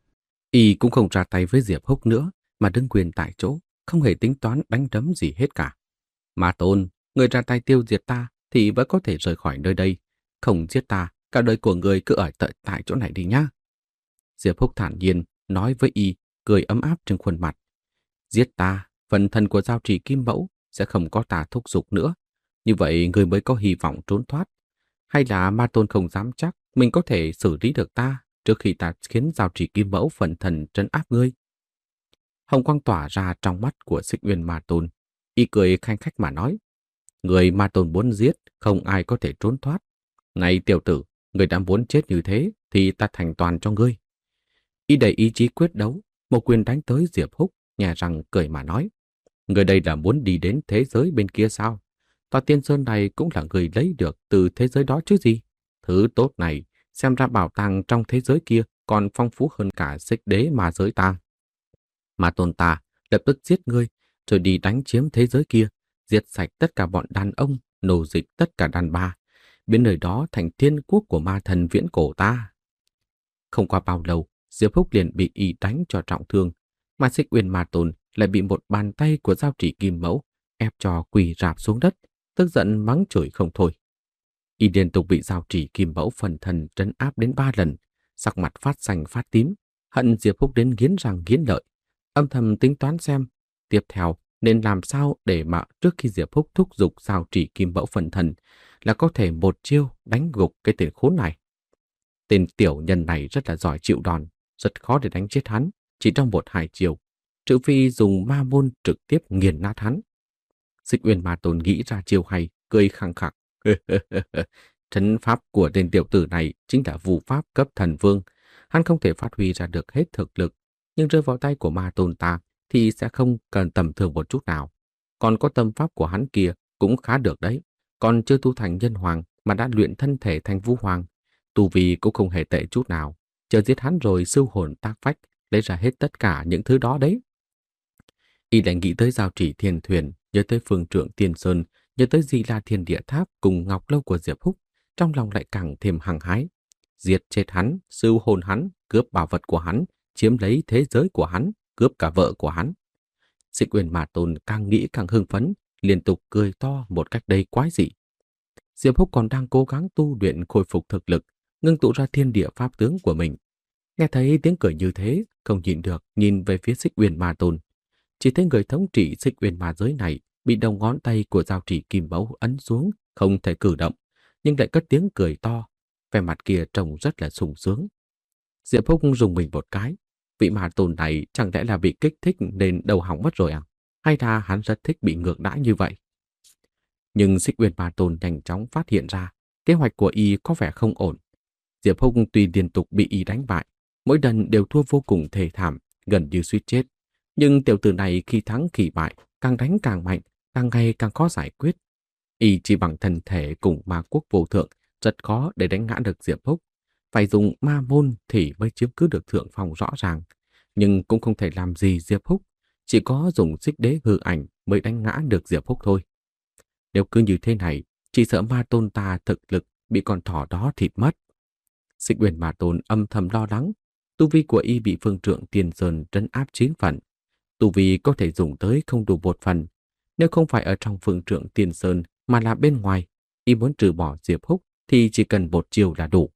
Y cũng không ra tay với Diệp Húc nữa, mà đứng quyền tại chỗ, không hề tính toán đánh đấm gì hết cả. Ma Tôn, người ra tay tiêu diệt ta thì vẫn có thể rời khỏi nơi đây. Không giết ta, cả đời của người cứ ở tại, tại chỗ này đi nhá. Diệp Húc thản nhiên nói với y, cười ấm áp trên khuôn mặt. Giết ta, phần thân của giao trì kim mẫu sẽ không có ta thúc giục nữa. Như vậy người mới có hy vọng trốn thoát. Hay là Ma Tôn không dám chắc mình có thể xử lý được ta trước khi ta khiến giao trì kim mẫu phần thần trấn áp ngươi? Hồng quang tỏa ra trong mắt của Xích Uyên Ma Tôn. Y cười khanh khách mà nói. Người ma tôn muốn giết, không ai có thể trốn thoát. Này tiểu tử, người đã muốn chết như thế thì ta thành toàn cho ngươi. Y đầy ý chí quyết đấu, một quyền đánh tới Diệp Húc, nhè răng cười mà nói. Người đây là muốn đi đến thế giới bên kia sao? Tòa tiên sơn này cũng là người lấy được từ thế giới đó chứ gì? Thứ tốt này, xem ra bảo tàng trong thế giới kia còn phong phú hơn cả xích đế mà giới ta. Mà tôn ta lập tức giết ngươi, rồi đi đánh chiếm thế giới kia, diệt sạch tất cả bọn đàn ông, nô dịch tất cả đàn bà, biến nơi đó thành thiên quốc của ma thần viễn cổ ta. Không qua bao lâu, Diệp Húc liền bị y đánh cho trọng thương, mà Xích Uyên Ma Tôn lại bị một bàn tay của giao chỉ kim mẫu ép cho quỳ rạp xuống đất, tức giận mắng chửi không thôi. Y liên tục bị giao chỉ kim mẫu phần thần trấn áp đến ba lần, sắc mặt phát xanh phát tím, hận Diệp Húc đến nghiến răng nghiến lợi, âm thầm tính toán xem tiếp theo nên làm sao để mà trước khi Diệp Húc thúc giục giao chỉ kim mẫu phần thần là có thể một chiêu đánh gục cái tên khốn này. Tên tiểu nhân này rất là giỏi chịu đòn, rất khó để đánh chết hắn, chỉ trong một hai chiều, trừ phi dùng ma môn trực tiếp nghiền nát hắn. Xích Uyên Ma Tôn nghĩ ra chiêu hay, cười khăng khặc. Trấn pháp của tên tiểu tử này chính là vu pháp cấp thần vương, hắn không thể phát huy ra được hết thực lực, nhưng rơi vào tay của Ma Tôn ta thì sẽ không cần tầm thường một chút nào. Còn có tâm pháp của hắn kia cũng khá được đấy, còn chưa tu thành nhân hoàng mà đã luyện thân thể thành vũ hoàng. Tu vi cũng không hề tệ chút nào, chờ giết hắn rồi sưu hồn tác phách, lấy ra hết tất cả những thứ đó đấy. Y lại nghĩ tới giao chỉ thiên thuyền, nhớ tới phương trượng tiên sơn, nhớ tới Di La Thiên Địa Tháp cùng ngọc lâu của Diệp Húc, trong lòng lại càng thêm hăng hái. Diệt chết hắn, sưu hồn hắn, cướp bảo vật của hắn, chiếm lấy thế giới của hắn, cướp cả vợ của hắn. Xích Uyên Ma Tôn càng nghĩ càng hưng phấn, liên tục cười to một cách đầy quái dị. Diệp Húc còn đang cố gắng tu luyện khôi phục thực lực, ngưng tụ ra thiên địa pháp tướng của mình. Nghe thấy tiếng cười như thế, không nhịn được nhìn về phía Xích Uyên Ma Tôn. Chỉ thấy người thống trị Xích Uyên Ma giới này bị đầu ngón tay của giao chỉ kim mẫu ấn xuống, không thể cử động, nhưng lại cất tiếng cười to, vẻ mặt kia trông rất là sung sướng. Diệp Húc rùng mình một cái, vị Ma Tôn này chẳng lẽ là bị kích thích nên đầu hỏng mất rồi à? Hay là hắn rất thích bị ngược đãi như vậy? Nhưng Xích Uyên Ma Tôn nhanh chóng phát hiện ra kế hoạch của y có vẻ không ổn. Diệp Húc tuy liên tục bị y đánh bại, mỗi lần đều thua vô cùng thê thảm, gần như suýt chết. Nhưng tiểu tử này khi thắng khi bại, càng đánh càng mạnh, càng ngày càng khó giải quyết. Y chỉ bằng thân thể cùng ma quốc vô thượng, rất khó để đánh ngã được Diệp Húc. Phải dùng ma môn thì mới chiếm cứ được thượng phong rõ ràng, nhưng cũng không thể làm gì Diệp Húc, chỉ có dùng xích đế hư ảnh mới đánh ngã được Diệp Húc thôi. Nếu cứ như thế này, chỉ sợ Ma Tôn ta thực lực bị con thỏ đó thịt mất. Xích Uyên Ma Tôn âm thầm lo lắng, tu vi của y bị phương trượng tiền sơn trấn áp chín phần. Tu vi có thể dùng tới không đủ một phần. Nếu không phải ở trong phương trượng tiền sơn mà là bên ngoài, y muốn trừ bỏ Diệp Húc thì chỉ cần một chiều là đủ.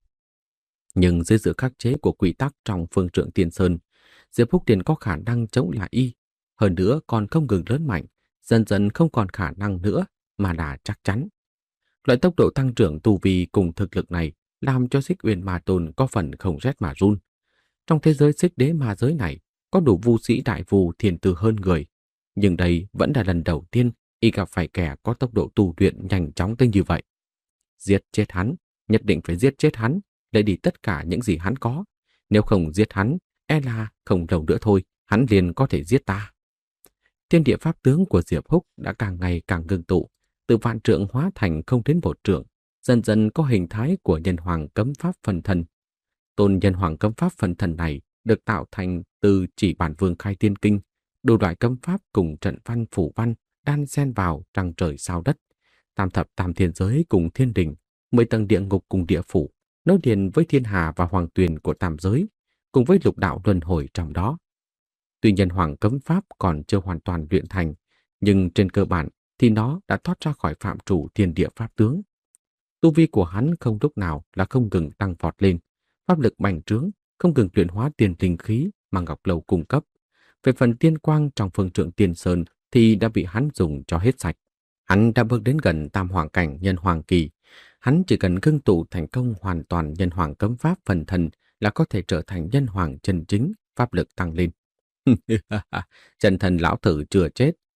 Nhưng dưới sự khắc chế của quy tắc trong phương trượng tiền sơn, Diệp Húc liền có khả năng chống lại y. Hơn nữa còn không ngừng lớn mạnh, dần dần không còn khả năng nữa mà là chắc chắn. Loại tốc độ tăng trưởng tu vi cùng thực lực này làm cho Xích Uyên Ma Tôn có phần không rét mà run. Trong thế giới xích đế ma giới này, có đủ vu sĩ đại phù thiền tư hơn người. Nhưng đây vẫn là lần đầu tiên y gặp phải kẻ có tốc độ tu luyện nhanh chóng tới như vậy. Giết chết hắn, nhất định phải giết chết hắn, lấy đi tất cả những gì hắn có. Nếu không giết hắn, e là không lâu nữa thôi, hắn liền có thể giết ta. Thiên địa pháp tướng của Diệp Húc đã càng ngày càng ngưng tụ, từ vạn trượng hóa thành không đến một trượng, dần dần có hình thái của nhân hoàng cấm pháp phần thần. Tôn nhân hoàng cấm pháp phần thần này được tạo thành từ chỉ bản vương khai tiên kinh, đủ loại cấm pháp cùng trận văn phủ văn đan xen vào trăng trời sao đất, tam thập tam thiên giới cùng thiên đình, mười tầng địa ngục cùng địa phủ, nối liền với thiên hà và hoàng tuyền của tam giới, cùng với lục đạo luân hồi trong đó. Tuy nhân hoàng cấm pháp còn chưa hoàn toàn luyện thành, nhưng trên cơ bản thì nó đã thoát ra khỏi phạm trù thiên địa pháp tướng. Tu vi của hắn không lúc nào là không ngừng tăng vọt lên, pháp lực bành trướng, không ngừng luyện hóa tiền linh khí mà Ngọc Lâu cung cấp. Về phần tiên quang trong phương trượng tiên sơn thì đã bị hắn dùng cho hết sạch. Hắn đã bước đến gần tam hoàng cảnh nhân hoàng kỳ. Hắn chỉ cần ngưng tụ thành công hoàn toàn nhân hoàng cấm pháp phần thần là có thể trở thành nhân hoàng chân chính, pháp lực tăng lên. Chân thần lão tử chưa chết,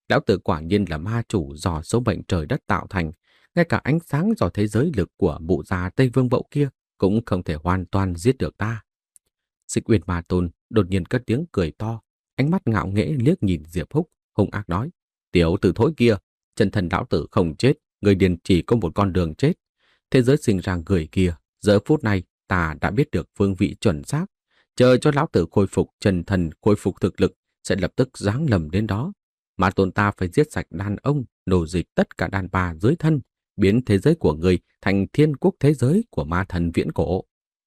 Lão tử quả nhiên là ma chủ do số mệnh trời đất tạo thành, ngay cả ánh sáng do thế giới lực của mụ già Tây Vương Mẫu kia cũng không thể hoàn toàn giết được ta. Xích Uyên Ma Tôn đột nhiên cất tiếng cười to, ánh mắt ngạo nghễ liếc nhìn Diệp Húc, hung ác nói: "Tiểu tử thối kia, chân thần lão tử không chết, người điền chỉ có một con đường chết. Thế giới sinh ra người kia, giờ phút này ta đã biết được phương vị chuẩn xác, chờ cho lão tử khôi phục chân thần, khôi phục thực lực sẽ lập tức giáng lầm đến đó. Ma Tôn ta phải giết sạch đàn ông, nổ dịch tất cả đàn bà dưới thân, biến thế giới của người thành thiên quốc thế giới của ma thần viễn cổ."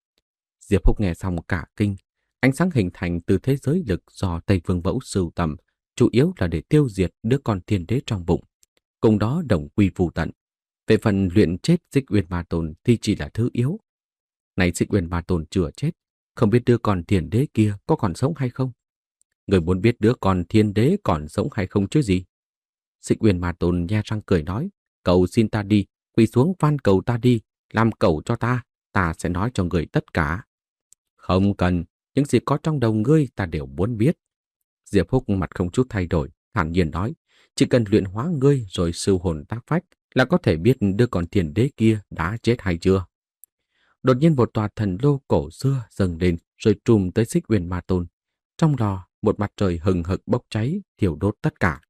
Diệp Húc nghe xong cả kinh, ánh sáng hình thành từ thế giới lực do Tây Vương Mẫu sưu tầm, chủ yếu là để tiêu diệt đứa con thiên đế trong bụng, cùng đó đồng quy vu tận. Về phần luyện chết Xích Uyên Ma Tôn thì chỉ là thứ yếu. Này Xích Uyên Ma Tôn chưa chết, không biết đứa con thiên đế kia có còn sống hay không? Người muốn biết đứa con thiên đế còn sống hay không chứ gì? Xích Uyên Ma Tôn nhe răng cười nói: "Cầu xin ta đi, quỳ xuống van cầu ta đi, làm cẩu cho ta, ta sẽ nói cho người tất cả." "Không cần, những gì có trong đầu ngươi ta đều muốn biết." Diệp Húc mặt không chút thay đổi, thản nhiên nói: "Chỉ cần luyện hóa ngươi rồi siêu hồn tác phách là có thể biết đứa con thiên đế kia đã chết hay chưa." Đột nhiên một tòa thần lô cổ xưa dâng lên rồi trùm tới Xích Uyên Ma Tôn. Trong lò, một mặt trời hừng hực bốc cháy, thiêu đốt tất cả.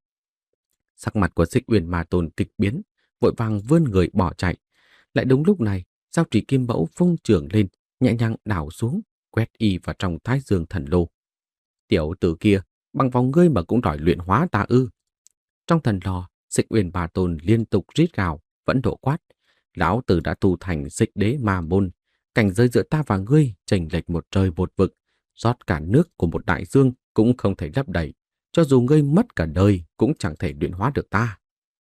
Sắc mặt của Xích Uyên Ma Tôn kịch biến, vội vàng vươn người bỏ chạy. Lại đúng lúc này, Giao Trì Kim Mẫu vung chưởng lên, nhẹ nhàng đảo xuống, quét y vào trong Thái Dương thần lô. "Tiểu tử kia, bằng vòng ngươi mà cũng đòi luyện hóa ta ư?" Trong thần lò, Xích Uyên Ma Tôn liên tục rít gào, vẫn độ quát: "Lão tử đã tu thành Xích Đế Ma Môn, cảnh giới giữa ta và ngươi chênh lệch một trời một vực, rót cả nước của một đại dương cũng không thể lấp đầy, cho dù ngươi mất cả đời cũng chẳng thể luyện hóa được ta."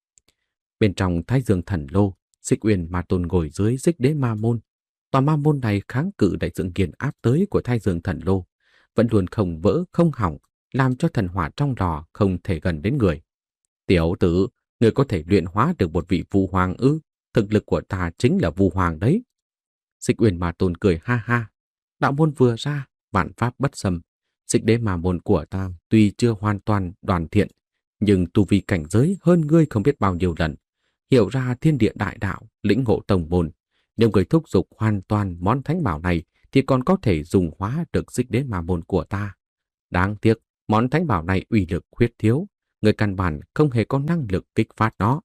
Bên trong Thái Dương thần lô, Xích Uyên Ma Tôn ngồi dưới Xích Đế Ma Môn. Tòa ma môn này kháng cự đại sự nghiền áp tới của Thái Dương thần lô, vẫn luôn không vỡ không hỏng, làm cho thần hỏa trong lò không thể gần đến người. "Tiểu tử, người có thể luyện hóa được một vị Vu Hoàng ư? Thực lực của ta chính là Vu Hoàng đấy." Xích Uyên Ma Tôn cười ha ha: "Đạo môn vừa ra, vạn pháp bất xâm. Xích Đế Ma Môn của ta tuy chưa hoàn toàn đoàn thiện, nhưng tu vi cảnh giới hơn ngươi không biết bao nhiêu lần, hiểu ra thiên địa đại đạo, lĩnh ngộ tông môn. Nếu người thúc giục hoàn toàn món thánh bảo này thì còn có thể dùng hóa được Xích Đế Ma Môn của ta. Đáng tiếc, món thánh bảo này uy lực khuyết thiếu, người căn bản không hề có năng lực kích phát nó.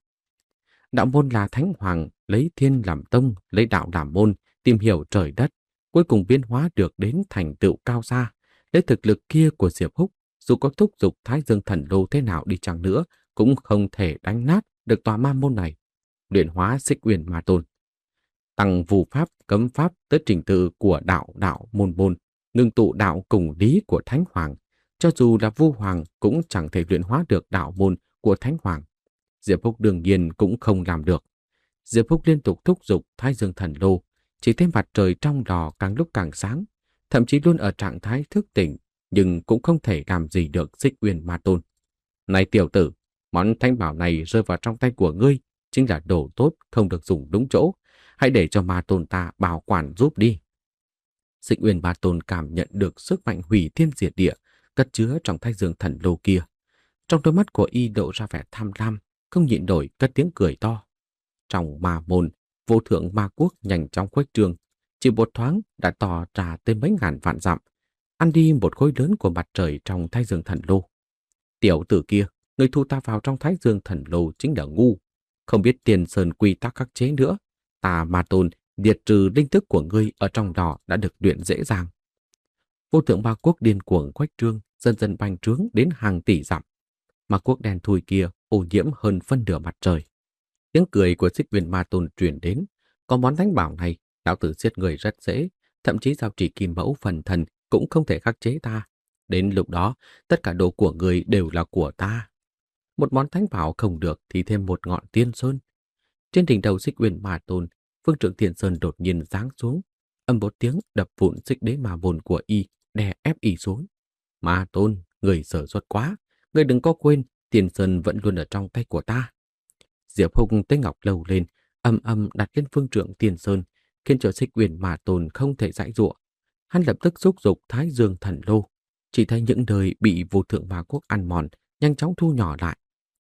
Đạo môn là thánh hoàng, lấy thiên làm tông, lấy đạo làm môn, tìm hiểu trời đất, cuối cùng biến hóa được đến thành tựu cao xa. Lấy thực lực kia của Diệp Húc, dù có thúc giục Thái Dương thần lô thế nào đi chăng nữa, cũng không thể đánh nát được tòa ma môn này. Luyện hóa Xích Uyên Ma Tôn, tăng phù pháp, cấm pháp tới trình tự của đạo đạo môn môn, ngưng tụ đạo cùng lý của Thánh Hoàng. Cho dù là Vu Hoàng cũng chẳng thể luyện hóa được đạo môn của Thánh Hoàng. Diệp Húc đương nhiên cũng không làm được. Diệp Húc liên tục thúc giục Thái Dương thần lô, chỉ thấy mặt trời trong lò càng lúc càng sáng, thậm chí luôn ở trạng thái thức tỉnh, nhưng cũng không thể làm gì được Xích Uyên Ma Tôn. "Này tiểu tử, món thánh bảo này rơi vào trong tay của ngươi chính là đồ tốt, không được dùng đúng chỗ. Hãy để cho Ma Tôn ta bảo quản giúp đi." Xích Uyên Ma Tôn cảm nhận được sức mạnh hủy thiên diệt địa cất chứa trong Thái Dương thần lô kia. Trong đôi mắt của y lộ ra vẻ tham lam, không nhịn nổi cất tiếng cười to. Trong ma môn, vô thượng ma quốc nhanh chóng khuếch trương, chỉ một thoáng đã tỏ ra tới mấy ngàn vạn dặm, ăn đi một khối lớn của mặt trời trong Thái Dương thần lô. "Tiểu tử kia, người thu ta vào trong Thái Dương thần lô chính là ngu, không biết tiền sơn quy tắc khắc chế nữa. Ta Ma Tôn diệt trừ linh thức của ngươi ở trong đó đã được luyện dễ dàng." Vô thượng ma quốc điên cuồng khuếch trương, dần dần bành trướng đến hàng tỷ dặm. Ma quốc đen thui kia ô nhiễm hơn phân nửa mặt trời. Tiếng cười của Xích Uyên Ma Tôn truyền đến. "Có món thánh bảo này, lão tử giết người rất dễ, thậm chí Giao Trì Kim Mẫu phần thần cũng không thể khắc chế ta. Đến lúc đó, tất cả đồ của người đều là của ta. Một món thánh bảo không được thì thêm một ngọn tiên sơn." Trên đỉnh đầu Xích Uyên Ma Tôn, phương trượng Thiên Sơn đột nhiên giáng xuống, âm một tiếng đập vụn Xích Đế Ma Môn của y, đè ép y xuống. "Ma Tôn, người sở xuất quá, người đừng có quên, Thiên Sơn vẫn luôn ở trong tay của ta." Diệp Húc tay ngọc lầu lên, âm âm đặt lên phương trượng Thiên Sơn, khiến cho Xích Uyên Ma Tôn không thể giãy giụa. Hắn lập tức xúc dục Thái Dương thần lô, chỉ thấy những nơi bị vô thượng ma quốc ăn mòn nhanh chóng thu nhỏ lại.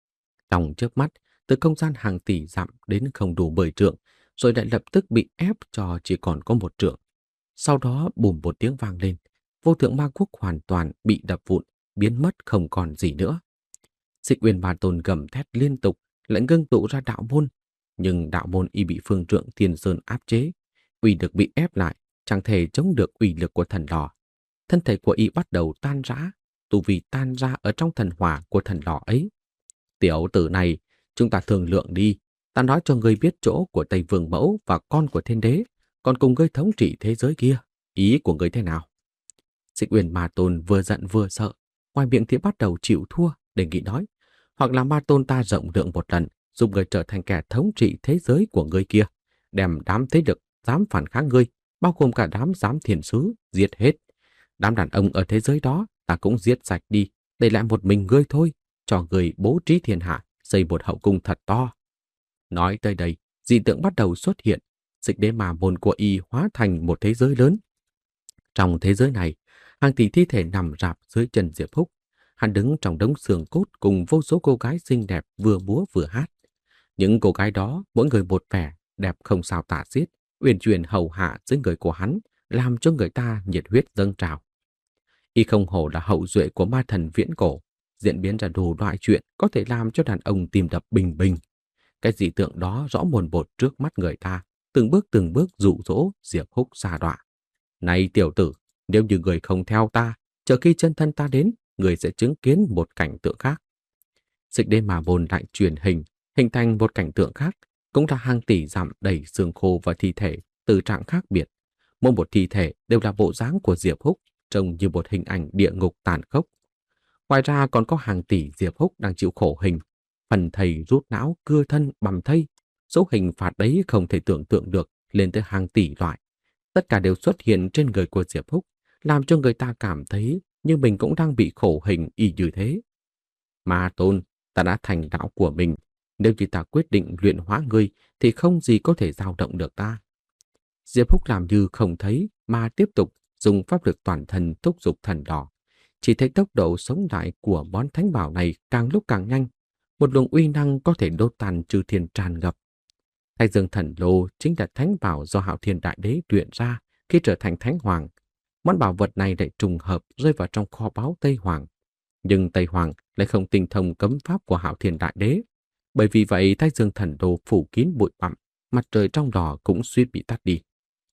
Trong chớp mắt, từ không gian hàng tỷ dặm đến không đủ mười trượng, rồi lại lập tức bị ép cho chỉ còn có một trượng. Sau đó bùm một tiếng vang lên, vô thượng ma quốc hoàn toàn bị đập vụn, biến mất không còn gì nữa. Xích Uyên Ma Tôn gầm thét liên tục, lại ngưng tụ ra đạo môn, nhưng đạo môn y bị phương trượng Thiên Sơn áp chế, uy lực bị ép lại, chẳng thể chống được uy lực của thần lò. Thân thể của y bắt đầu tan rã, tu vi tan ra ở trong thần hỏa của thần lò ấy. Tiểu tử này, chúng ta thương lượng đi, ta nói cho ngươi biết chỗ của Tây Vương Mẫu và con của Thiên Đế, còn cùng ngươi thống trị thế giới kia, ý của ngươi thế nào? Xích Uyên Ma Tôn vừa giận vừa sợ, ngoài miệng thì bắt đầu chịu thua, đề nghị nói, hoặc là Ma Tôn ta rộng lượng một lần, giúp ngươi trở thành kẻ thống trị thế giới của ngươi kia, đem đám thế lực dám phản kháng ngươi, bao gồm cả đám giám thiền sứ, giết hết. Đám đàn ông ở thế giới đó ta cũng giết sạch đi, để lại một mình ngươi thôi, cho ngươi bố trí thiên hạ, xây một hậu cung thật to. Nói tới đây, dị tượng bắt đầu xuất hiện, Dịch Đế Ma Môn của y hóa thành một thế giới lớn. Trong thế giới này, hàng tỷ thi thể nằm rạp dưới chân Diệp Húc. Hắn đứng trong đống xương cốt cùng vô số cô gái xinh đẹp vừa múa vừa hát. Những cô gái đó, mỗi người một vẻ, đẹp không sao tả xiết, uyển chuyển hầu hạ dưới người của hắn, làm cho người ta nhiệt huyết dâng trào. Y không hổ là hậu duệ của ma thần viễn cổ, diễn biến ra đủ loại chuyện có thể làm cho đàn ông tim đập bình bình. Cái dị tượng đó rõ mồn một trước mắt người ta, từng bước từng bước dụ dỗ Diệp Húc xa đọa. Này tiểu tử, nếu như người không theo ta, chờ khi chân thân ta đến, người sẽ chứng kiến một cảnh tượng khác. Dịch Đế Ma Môn lại truyền hình, hình thành một cảnh tượng khác, cũng là hàng tỷ dặm đầy xương khô và thi thể từ trạng khác biệt. Mỗi một thi thể đều là bộ dáng của Diệp Húc, trông như một hình ảnh địa ngục tàn khốc. Ngoài ra còn có hàng tỷ Diệp Húc đang chịu khổ hình, phần thầy rút não, cưa thân, bằm thây. Số hình phạt đấy không thể tưởng tượng được, lên tới hàng tỷ loại. Tất cả đều xuất hiện trên người của Diệp Húc, làm cho người ta cảm thấy như mình cũng đang bị khổ hình y như thế. Ma Tôn, ta đã thành đạo của mình. Nếu như ta quyết định luyện hóa ngươi, thì không gì có thể dao động được ta. Diệp Húc làm như không thấy, mà tiếp tục dùng pháp lực toàn thân thúc giục thần đỏ. Chỉ thấy tốc độ sống lại của món thánh bảo này càng lúc càng nhanh. Một luồng uy năng có thể đốt tàn chư thiên tràn ngập. Thái Dương Thần Lô chính là thánh bảo do Hạo Thiên Đại Đế luyện ra khi trở thành thánh hoàng. Món bảo vật này lại trùng hợp rơi vào trong kho báu Tây Hoàng. Nhưng Tây Hoàng lại không tinh thông cấm pháp của Hạo Thiên Đại Đế. Bởi vì vậy Thái Dương Thần Lô phủ kín bụi bặm, mặt trời trong lò cũng suýt bị tắt đi.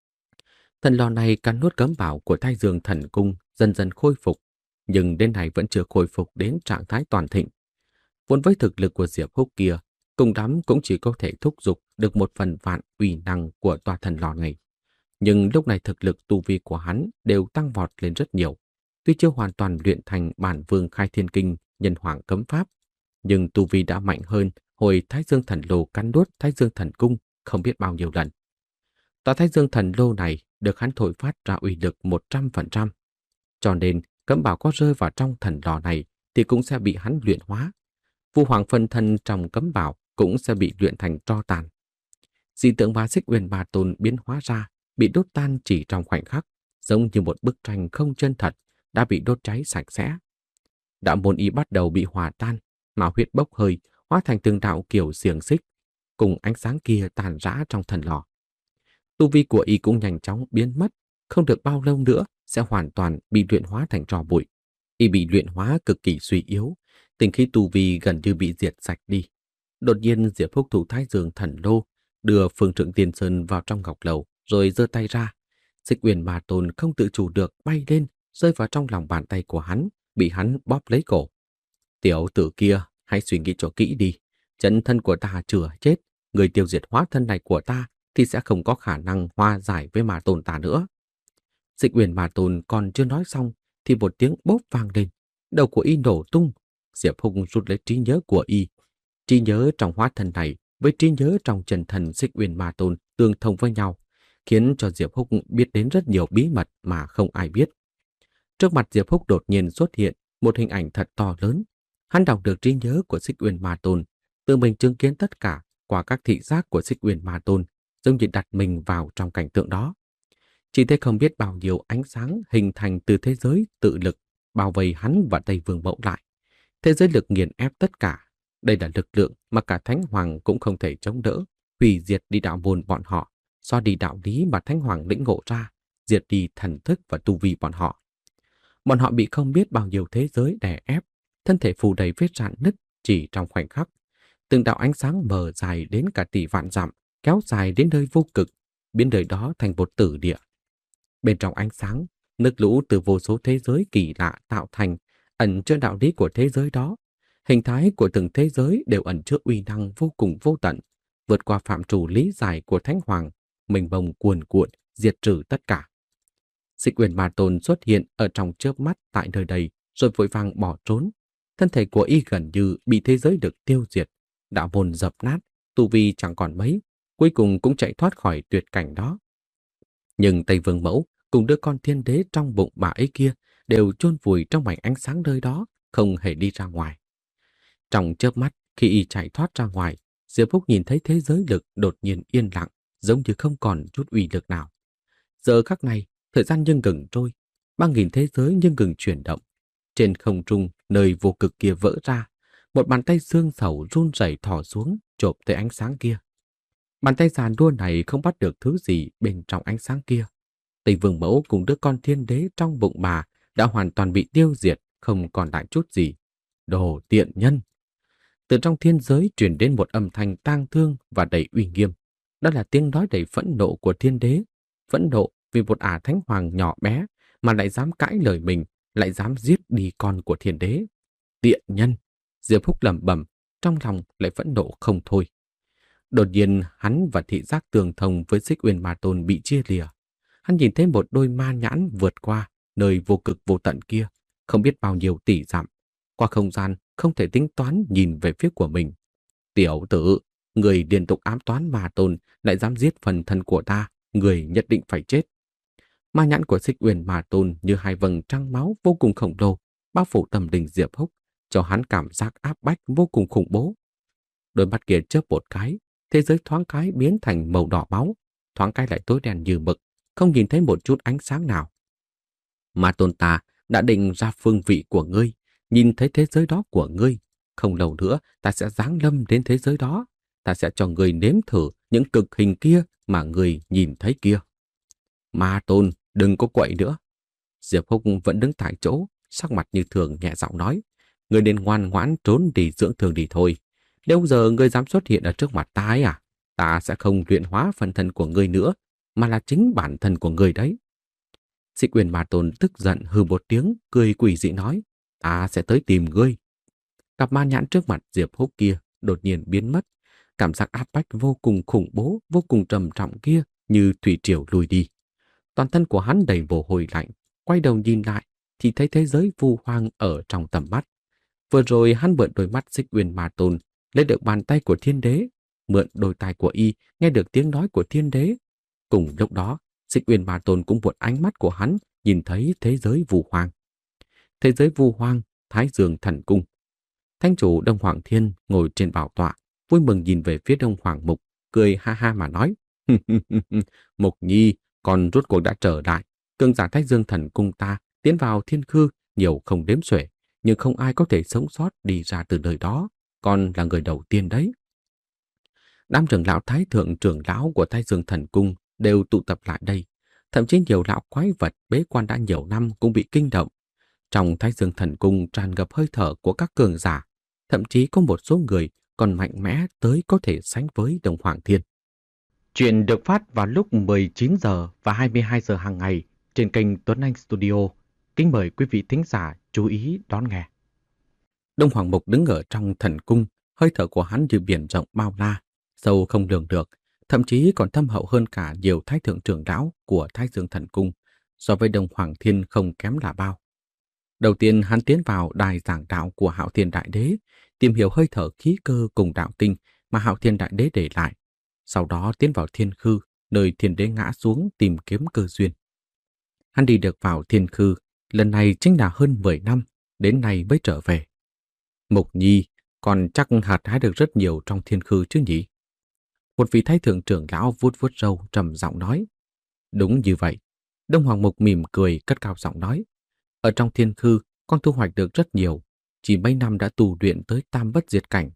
Thần lò này cắn nuốt cấm bảo của Thái Dương Thần Cung dần dần khôi phục, nhưng đến nay vẫn chưa khôi phục đến trạng thái toàn thịnh. Vốn với thực lực của Diệp Húc kia, cùng lắm cũng chỉ có thể thúc giục được một phần vạn uy năng của tòa thần lò này. Nhưng lúc này thực lực tu vi của hắn đều tăng vọt lên rất nhiều. Tuy chưa hoàn toàn luyện thành bản vương khai thiên kinh nhân hoàng cấm pháp, nhưng tu vi đã mạnh hơn hồi Thái Dương Thần Lô cắn đuốt Thái Dương Thần Cung không biết bao nhiêu lần. Tòa Thái Dương Thần Lô này được hắn thổi phát ra uy lực một trăm phần trăm. Cho nên cấm bảo có rơi vào trong thần lò này thì cũng sẽ bị hắn luyện hóa. Vu Hoàng phân thân trong cấm bảo cũng sẽ bị luyện thành tro tàn. Dị tượng ma Xích Uyên Ma Tôn biến hóa ra, bị đốt tan chỉ trong khoảnh khắc, giống như một bức tranh không chân thật đã bị đốt cháy sạch sẽ. Đạo môn y bắt đầu bị hòa tan, mà huyết bốc hơi, hóa thành từng đạo kiểu xiềng xích, cùng ánh sáng kia tàn rã trong thần lò. Tu vi của y cũng nhanh chóng biến mất, không được bao lâu nữa sẽ hoàn toàn bị luyện hóa thành tro bụi. Y bị luyện hóa cực kỳ suy yếu, tinh khí tu vi gần như bị diệt sạch đi. Đột nhiên Diệp Húc thủ Thái Dương Thần Lô, đưa phương trượng Tiên Sơn vào trong ngọc lầu, rồi giơ tay ra. Xích Uyên Ma Tôn không tự chủ được bay lên, rơi vào trong lòng bàn tay của hắn, bị hắn bóp lấy cổ. Tiểu tử kia, hãy suy nghĩ cho kỹ đi. Chân thân của ta chưa chết, người tiêu diệt hóa thân này của ta thì sẽ không có khả năng hòa giải với Ma Tôn ta nữa. Xích Uyên Ma Tôn còn chưa nói xong thì một tiếng bốp vang lên, đầu của y nổ tung. Diệp Húc rút lấy trí nhớ của y. Trí nhớ trong hóa thân này với trí nhớ trong chân thần Xích Uyên Ma Tôn tương thông với nhau, khiến cho Diệp Húc biết đến rất nhiều bí mật mà không ai biết. Trước mặt Diệp Húc đột nhiên xuất hiện một hình ảnh thật to lớn. Hắn đọc được trí nhớ của Xích Uyên Ma Tôn, tự mình chứng kiến tất cả qua các thị giác của Xích Uyên Ma Tôn, giống như đặt mình vào trong cảnh tượng đó. Chỉ thấy không biết bao nhiêu ánh sáng hình thành từ thế giới tự lực bao vây hắn và Tây Vương Mẫu lại. Thế giới lực nghiền ép tất cả, Đây là lực lượng mà cả Thánh Hoàng cũng không thể chống đỡ, hủy diệt đi đạo môn bọn họ, xóa đi đạo lý mà Thánh Hoàng lĩnh ngộ ra, diệt đi thần thức và tu vi bọn họ. Bọn họ bị không biết bao nhiêu thế giới đè ép, thân thể phù đầy vết rạn nứt chỉ trong khoảnh khắc. Từng đạo ánh sáng mờ dài đến cả tỷ vạn dặm, kéo dài đến nơi vô cực, biến đời đó thành một tử địa. Bên trong ánh sáng, nước lũ từ vô số thế giới kỳ lạ tạo thành, ẩn chứa đạo lý của thế giới đó. Hình thái của từng thế giới đều ẩn chứa uy năng vô cùng vô tận, vượt qua phạm trù lý giải của Thánh Hoàng, mình bồng cuồn cuộn, diệt trừ tất cả. Xích Uyên Ma Tôn xuất hiện ở trong chớp mắt tại nơi đây, rồi vội vàng bỏ trốn. Thân thể của y gần như bị thế giới được tiêu diệt, đạo môn dập nát, tu vi chẳng còn mấy, cuối cùng cũng chạy thoát khỏi tuyệt cảnh đó. Nhưng Tây Vương Mẫu cùng đứa con thiên đế trong bụng bà ấy kia đều chôn vùi trong mảnh ánh sáng nơi đó, không hề đi ra ngoài. Trong chớp mắt, khi y chạy thoát ra ngoài, Diệp Phúc nhìn thấy thế giới lực đột nhiên yên lặng, giống như không còn chút uy lực nào. Giờ khắc này, thời gian nhưng ngừng trôi, ba nghìn thế giới nhưng ngừng chuyển động. Trên không trung, nơi vô cực kia vỡ ra, một bàn tay xương sầu run rẩy thò xuống, chộp tới ánh sáng kia. Bàn tay giàn đua này không bắt được thứ gì bên trong ánh sáng kia. Tây Vương Mẫu cùng đứa con thiên đế trong bụng bà đã hoàn toàn bị tiêu diệt, không còn lại chút gì. Đồ tiện nhân! Từ trong thiên giới truyền đến một âm thanh tang thương và đầy uy nghiêm. Đó là tiếng nói đầy phẫn nộ của thiên đế. Phẫn nộ vì một ả thánh hoàng nhỏ bé mà lại dám cãi lời mình, lại dám giết đi con của thiên đế. Tiện nhân! Diệp Phúc lẩm bẩm, trong lòng lại phẫn nộ không thôi. Đột nhiên hắn và thị giác tường thông với Xích Uyên Ma Tôn bị chia lìa. Hắn nhìn thấy một đôi ma nhãn vượt qua nơi vô cực vô tận kia, không biết bao nhiêu tỷ dặm, qua không gian không thể tính toán nhìn về phía của mình. Tiểu tử, người liên tục ám toán Ma Tôn lại dám giết phần thân của ta, người nhất định phải chết. Ma nhãn của Xích Uyên Ma Tôn như hai vầng trăng máu vô cùng khổng lồ, bao phủ tâm linh Diệp Húc, cho hắn cảm giác áp bách vô cùng khủng bố. Đôi mắt kia chớp một cái, thế giới thoáng cái biến thành màu đỏ máu, thoáng cái lại tối đen như mực, không nhìn thấy một chút ánh sáng nào. Ma Tôn ta đã định ra phương vị của ngươi, nhìn thấy thế giới đó của ngươi. Không lâu nữa ta sẽ giáng lâm đến thế giới đó, ta sẽ cho ngươi nếm thử những cực hình kia mà ngươi nhìn thấy kia. Ma Tôn, đừng có quậy nữa. Diệp Húc vẫn đứng tại chỗ, sắc mặt như thường nhẹ giọng nói, ngươi nên ngoan ngoãn trốn đi dưỡng thương đi thôi. Nếu giờ ngươi dám xuất hiện ở trước mặt ta ấy à, ta sẽ không luyện hóa phần thân của ngươi nữa, mà là chính bản thân của ngươi đấy. Xích Uyên Ma Tôn tức giận hừ một tiếng, cười quỷ dị nói, ta sẽ tới tìm ngươi. Cặp ma nhãn trước mặt Diệp Húc kia đột nhiên biến mất, cảm giác áp bách vô cùng khủng bố, vô cùng trầm trọng kia như thủy triều lùi đi. Toàn thân của hắn đầy mồ hôi lạnh, quay đầu nhìn lại thì thấy thế giới vu hoang ở trong tầm mắt. Vừa rồi hắn mượn đôi mắt Xích Uyên Ma Tôn lấy được bàn tay của thiên đế, mượn đôi tai của y nghe được tiếng nói của thiên đế. Cùng lúc đó, Xích Uyên Ma Tôn cũng mượn ánh mắt của hắn nhìn thấy thế giới vu hoang. Thế giới vu hoang, Thái Dương Thần Cung. Thánh chủ Đông Hoàng Thiên ngồi trên bảo tọa, vui mừng nhìn về phía Đông Hoàng Mục, cười ha ha mà nói, Mục Nhi, con rốt cuộc đã trở lại. Cường giả Thái Dương Thần Cung ta tiến vào thiên khư nhiều không đếm xuể, nhưng không ai có thể sống sót đi ra từ nơi đó. Con là người đầu tiên đấy. Đám trưởng lão thái thượng trưởng lão của Thái Dương Thần Cung đều tụ tập lại đây. Thậm chí nhiều lão quái vật bế quan đã nhiều năm cũng bị kinh động. Trong Thái Dương Thần Cung tràn ngập hơi thở của các cường giả. Thậm chí có một số người còn mạnh mẽ tới có thể sánh với Đông Hoàng Thiên. Chuyện được phát vào lúc mười chín giờ và hai mươi hai giờ hàng ngày trên kênh Tuấn Anh Studio. Kính mời quý vị thính giả chú ý đón nghe. Đông Hoàng Mục đứng ở trong thần cung, hơi thở của hắn như biển rộng bao la, sâu không lường được, thậm chí còn thâm hậu hơn cả nhiều thái thượng trưởng lão của Thái Dương Thần Cung, so với Đông Hoàng Thiên không kém là bao. Đầu tiên hắn tiến vào đài giảng đạo của Hạo Thiên Đại Đế, tìm hiểu hơi thở khí cơ cùng đạo tinh mà Hạo Thiên Đại Đế để lại. Sau đó tiến vào thiên khư, nơi thiên đế ngã xuống tìm kiếm cơ duyên. Hắn đi được vào thiên khư, lần này chính là hơn mười năm, đến nay mới trở về. Mục Nhi, còn chắc hạt hái được rất nhiều trong thiên khư chứ nhỉ? Một vị thái thượng trưởng lão vuốt vuốt râu trầm giọng nói. Đúng như vậy. Đông Hoàng Mục mỉm cười cất cao giọng nói. Ở trong thiên khư, con thu hoạch được rất nhiều. Chỉ mấy năm đã tu luyện tới tam bất diệt cảnh,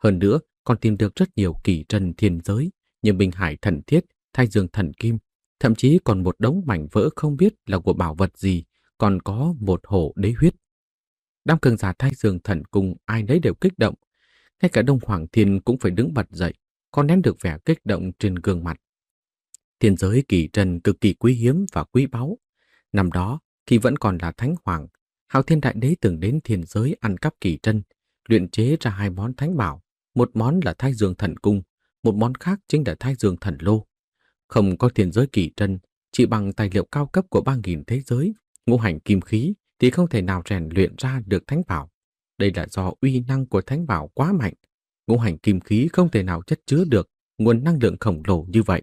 Hơn nữa, còn tìm được rất nhiều kỳ trân thiên giới như Minh Hải thần thiết, Thái Dương thần kim, thậm chí còn một đống mảnh vỡ không biết là của bảo vật gì, còn có một hổ đế huyết. Đám cường giả Thái Dương thần cung ai nấy đều kích động, ngay cả Đông Hoàng Thiên cũng phải đứng bật dậy, còn nén được vẻ kích động trên gương mặt. Thiên giới kỳ trân cực kỳ quý hiếm và quý báu. Năm đó, khi vẫn còn là Thánh Hoàng, Hạo Thiên Đại Đế từng đến thiên giới ăn cắp kỳ trân, luyện chế ra hai món thánh bảo, một món là Thái Dương thần cung, một món khác chính là Thái Dương thần lô. Không có thiên giới kỳ trân, chỉ bằng tài liệu cao cấp của ba nghìn thế giới, ngũ hành kim khí thì không thể nào rèn luyện ra được thánh bảo. Đây là do uy năng của thánh bảo quá mạnh, ngũ hành kim khí không thể nào chất chứa được nguồn năng lượng khổng lồ như vậy.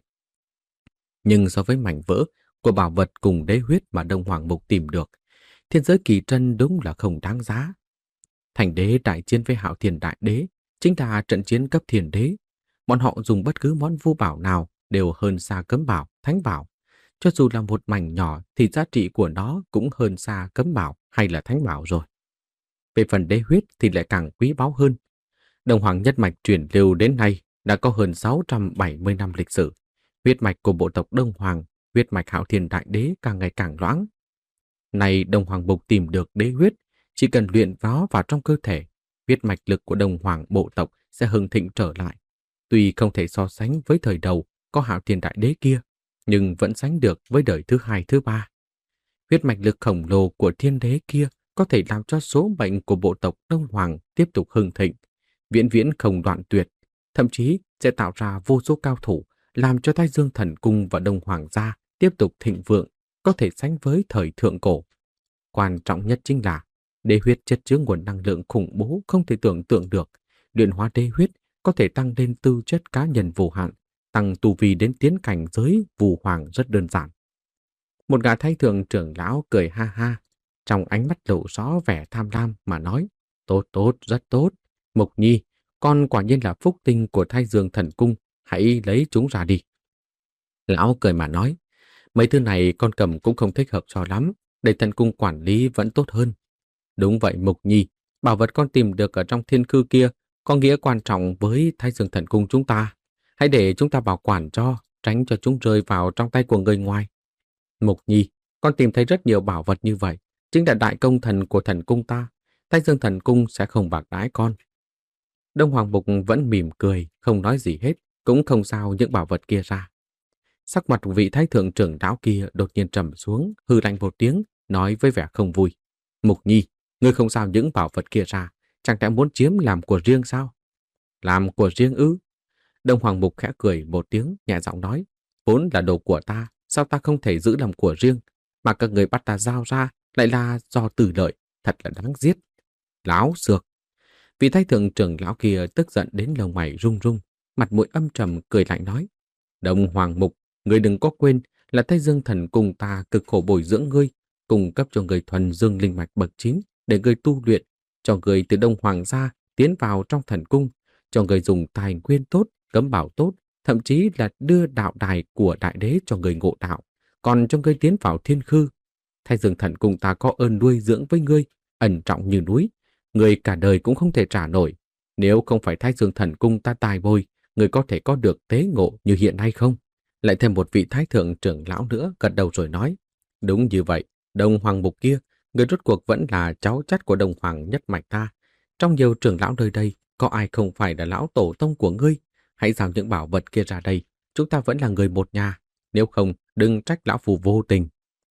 Nhưng so với mảnh vỡ của bảo vật cùng đế huyết mà Đông Hoàng Mục tìm được, thiên giới kỳ trân đúng là không đáng giá. Thành đế đại chiến với Hạo Thiên Đại Đế chính là trận chiến cấp thiên đế. Bọn họ dùng bất cứ món vu bảo nào đều hơn xa cấm bảo, thánh bảo. Cho dù là một mảnh nhỏ thì giá trị của nó cũng hơn xa cấm bảo hay là thánh bảo rồi. Về phần đế huyết thì lại càng quý báu hơn. Đông Hoàng nhất mạch truyền lưu đến nay đã có hơn sáu trăm bảy mươi năm lịch sử. Huyết mạch của bộ tộc Đông Hoàng, huyết mạch Hạo Thiên Đại Đế càng ngày càng loãng. Này Đông Hoàng Mục tìm được đế huyết, chỉ cần luyện nó vào trong cơ thể, huyết mạch lực của Đông Hoàng bộ tộc sẽ hưng thịnh trở lại. Tuy không thể so sánh với thời đầu có Hạo Thiên Đại Đế kia, nhưng vẫn sánh được với đời thứ hai, thứ ba. Huyết mạch lực khổng lồ của thiên đế kia có thể làm cho số mệnh của bộ tộc Đông Hoàng tiếp tục hưng thịnh, viễn viễn không đoạn tuyệt, thậm chí sẽ tạo ra vô số cao thủ, làm cho Thái Dương thần cung và Đông Hoàng gia tiếp tục thịnh vượng, có thể sánh với thời thượng cổ. Quan trọng nhất chính là đế huyết chất chứa nguồn năng lượng khủng bố không thể tưởng tượng được. Luyện hóa đế huyết có thể tăng lên tư chất cá nhân vô hạn, tăng tu vi đến tiến cảnh giới vù hoàng rất đơn giản. Một gã thái thượng trưởng lão cười ha ha, trong ánh mắt lộ rõ vẻ tham lam mà nói: tốt tốt, rất tốt. Mục Nhi, con quả nhiên là phúc tinh của Thái Dương thần cung, hãy lấy chúng ra đi. Lão cười mà nói: mấy thứ này con cầm cũng không thích hợp cho lắm, để thần cung quản lý vẫn tốt hơn. Đúng vậy Mục Nhi, bảo vật con tìm được ở trong thiên khư kia có nghĩa quan trọng với Thái Dương thần cung chúng ta. Hãy để chúng ta bảo quản cho, tránh cho chúng rơi vào trong tay của người ngoài. Mục Nhi, con tìm thấy rất nhiều bảo vật như vậy, chính là đại công thần của thần cung ta. Thái Dương thần cung sẽ không bạc đãi con. Đông Hoàng Mục vẫn mỉm cười, không nói gì hết, cũng không sao những bảo vật kia ra. Sắc mặt vị thái thượng trưởng lão kia đột nhiên trầm xuống, hừ lạnh một tiếng, nói với vẻ không vui: Mục Nhi, ngươi không sao những bảo vật kia ra, chẳng lẽ muốn chiếm làm của riêng sao? Làm của riêng ư? Đông Hoàng Mục khẽ cười một tiếng, nhẹ giọng nói: vốn là đồ của ta, sao ta không thể giữ làm của riêng, mà các người bắt ta giao ra lại là do tư lợi, thật là đáng giết. Láo xược! Vị thái thượng trưởng lão kia tức giận đến lông mày rung rung, mặt mũi âm trầm cười lạnh nói: Đông Hoàng Mục, ngươi đừng có quên là Thái Dương thần cùng ta cực khổ bồi dưỡng ngươi, cung cấp cho ngươi thuần dương linh mạch bậc chín để ngươi tu luyện, cho ngươi từ Đông Hoàng gia tiến vào trong thần cung, cho ngươi dùng tài nguyên tốt, cấm bảo tốt, thậm chí là đưa đạo đài của đại đế cho ngươi ngộ đạo, còn cho ngươi tiến vào thiên khư. Thái Dương thần cung ta có ơn nuôi dưỡng với ngươi, ẩn trọng như núi, ngươi cả đời cũng không thể trả nổi. Nếu không phải Thái Dương thần cung ta tài bồi, ngươi có thể có được tế ngộ như hiện nay không? Lại thêm một vị thái thượng trưởng lão nữa gật đầu rồi nói: đúng như vậy, Đông Hoàng Mục kia, người rốt cuộc vẫn là cháu chắt của Đông Hoàng nhất mạch ta. Trong nhiều trưởng lão nơi đây, có ai không phải là lão tổ tông của ngươi? Hãy giao những bảo vật kia ra đây, chúng ta vẫn là người một nhà. Nếu không, đừng trách lão phù vô tình.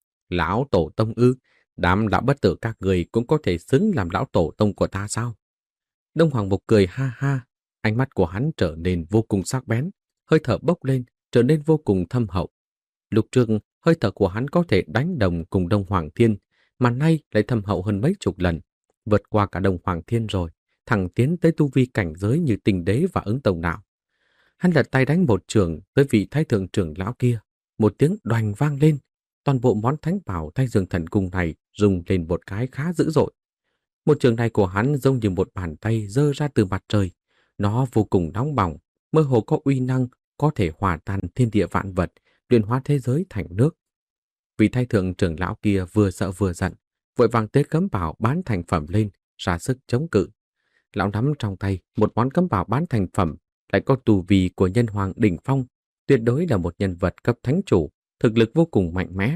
Lão tổ tông ư? Đám lão bất tử các người cũng có thể xứng làm lão tổ tông của ta sao? Đông Hoàng Mục cười ha ha, ánh mắt của hắn trở nên vô cùng sắc bén, hơi thở bốc lên, trở nên vô cùng thâm hậu. Lúc trước, hơi thở của hắn có thể đánh đồng cùng Đông Hoàng Thiên, mà nay lại thâm hậu hơn mấy chục lần, vượt qua cả Đông Hoàng Thiên rồi, thẳng tiến tới tu vi cảnh giới như Tình Đế và Ứng Tông Đạo. Hắn lật tay đánh một trường tới vị thái thượng trưởng lão kia, một tiếng đoành vang lên, toàn bộ món thánh bảo Thái Dương thần cung này rung lên một cái khá dữ dội. Một trường này của hắn giống như một bàn tay giơ ra từ mặt trời, nó vô cùng nóng bỏng, mơ hồ có uy năng, có thể hòa tan thiên địa vạn vật, luyện hóa thế giới thành nước. Vị thái thượng trưởng lão kia vừa sợ vừa giận, vội vàng tế cấm bảo bán thành phẩm lên, ra sức chống cự. lão nắm trong tay một món cấm bảo bán thành phẩm, lại có tu vi của nhân hoàng đỉnh phong, tuyệt đối là một nhân vật cấp thánh chủ, thực lực vô cùng mạnh mẽ.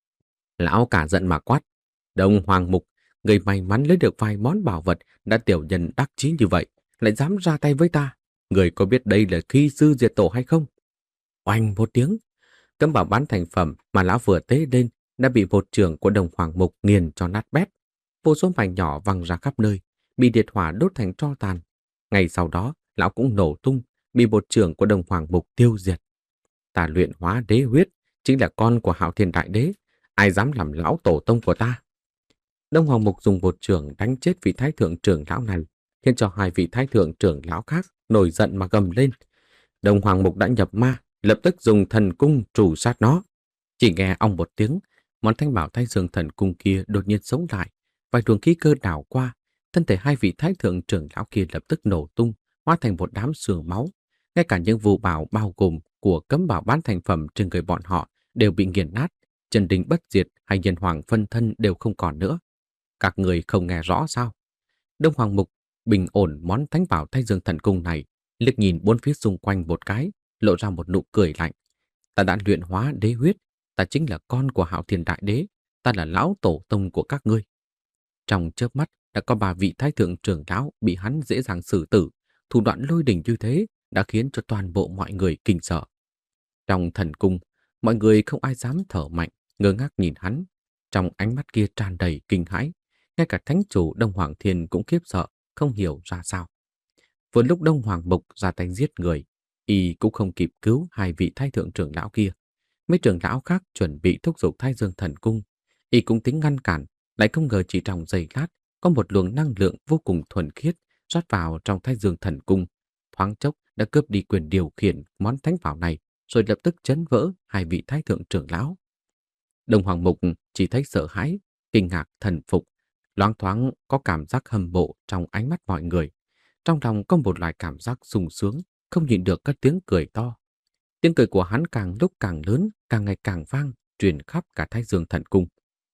Lão cả giận mà quát: Đông Hoàng Mục, người may mắn lấy được vài món bảo vật đã tiểu nhân đắc chí như vậy, lại dám ra tay với ta. Người có biết đây là khi sư diệt tổ hay không? Oanh một tiếng, cấm bảo bán thành phẩm mà lão vừa tế lên đã bị một trường của Đông Hoàng Mục nghiền cho nát bét. Vô số mảnh nhỏ văng ra khắp nơi, bị liệt hỏa đốt thành tro tàn. Ngày sau đó, lão cũng nổ tung, bị một trường của Đông Hoàng Mục tiêu diệt. Ta luyện hóa đế huyết, chính là con của Hạo Thiên Đại Đế. Ai dám làm lão tổ tông của ta? Đông Hoàng Mục dùng một trường đánh chết vị thái thượng trưởng lão này, khiến cho hai vị thái thượng trưởng lão khác nổi giận mà gầm lên. Đông Hoàng Mục đã nhập ma, lập tức dùng thần cung trù sát nó. Chỉ nghe ong một tiếng, món thanh bảo Thái Dương thần cung kia đột nhiên sống lại, vài luồng khí cơ đảo qua, thân thể hai vị thái thượng trưởng lão kia lập tức nổ tung, hóa thành một đám xương máu. Ngay cả những vũ bảo bao gồm của cấm bảo bán thành phẩm trên người bọn họ đều bị nghiền nát, chân đình bất diệt hay nhân hoàng phân thân đều không còn nữa. Các người không nghe rõ sao? Đông Hoàng Mục bình ổn món thánh bảo Thái Dương thần cung này, liếc nhìn bốn phía xung quanh một cái, lộ ra một nụ cười lạnh. Ta đã luyện hóa đế huyết, ta chính là con của Hạo Thiên Đại Đế, ta là lão tổ tông của các ngươi. Trong chớp mắt đã có ba vị thái thượng trưởng lão bị hắn dễ dàng xử tử, thủ đoạn lôi đình như thế đã khiến cho toàn bộ mọi người kinh sợ. Trong thần cung, mọi người không ai dám thở mạnh, ngơ ngác nhìn hắn. Trong ánh mắt kia tràn đầy kinh hãi, ngay cả thánh chủ Đông Hoàng Thiên cũng khiếp sợ, không hiểu ra sao. Vừa lúc Đông Hoàng Mục ra tay giết người, y cũng không kịp cứu hai vị thái thượng trưởng lão kia. Mấy trưởng lão khác chuẩn bị thúc giục Thái Dương thần cung, y cũng tính ngăn cản, lại không ngờ chỉ trong giây lát có một luồng năng lượng vô cùng thuần khiết rót vào trong Thái Dương thần cung, thoáng chốc đã cướp đi quyền điều khiển món thánh bảo này, rồi lập tức chấn vỡ hai vị thái thượng trưởng lão. Đông Hoàng Mục chỉ thấy sợ hãi, kinh ngạc, thần phục, loáng thoáng có cảm giác hâm mộ trong ánh mắt mọi người. Trong lòng có một loại cảm giác sung sướng, không nhịn được cất tiếng cười to. Tiếng cười của hắn càng lúc càng lớn, càng ngày càng vang, truyền khắp cả Thái Dương thần cung.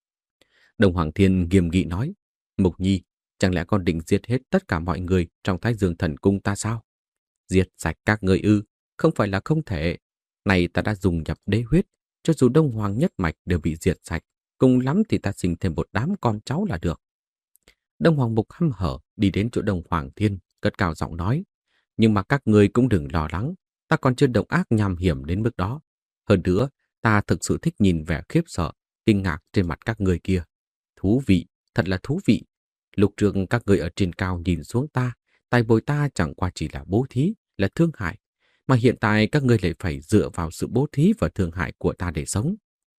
Đông Hoàng Thiên nghiêm nghị nói: Mục Nhi, chẳng lẽ con định giết hết tất cả mọi người trong Thái Dương thần cung ta sao? Diệt sạch các người ư? Không phải là không thể. Này ta đã dùng nhập đế huyết, cho dù Đông Hoàng nhất mạch đều bị diệt sạch, cùng lắm thì ta sinh thêm một đám con cháu là được. Đông Hoàng Mục hăm hở đi đến chỗ Đông Hoàng Thiên, cất cao giọng nói: Nhưng mà các người cũng đừng lo lắng, ta còn chưa độc ác nham hiểm đến mức đó. Hơn nữa, ta thực sự thích nhìn vẻ khiếp sợ, kinh ngạc trên mặt các người kia. Thú vị, thật là thú vị. Lúc trước các người ở trên cao nhìn xuống ta, tài bồi ta chẳng qua chỉ là bố thí, là thương hại. Mà hiện tại các ngươi lại phải dựa vào sự bố thí và thương hại của ta để sống.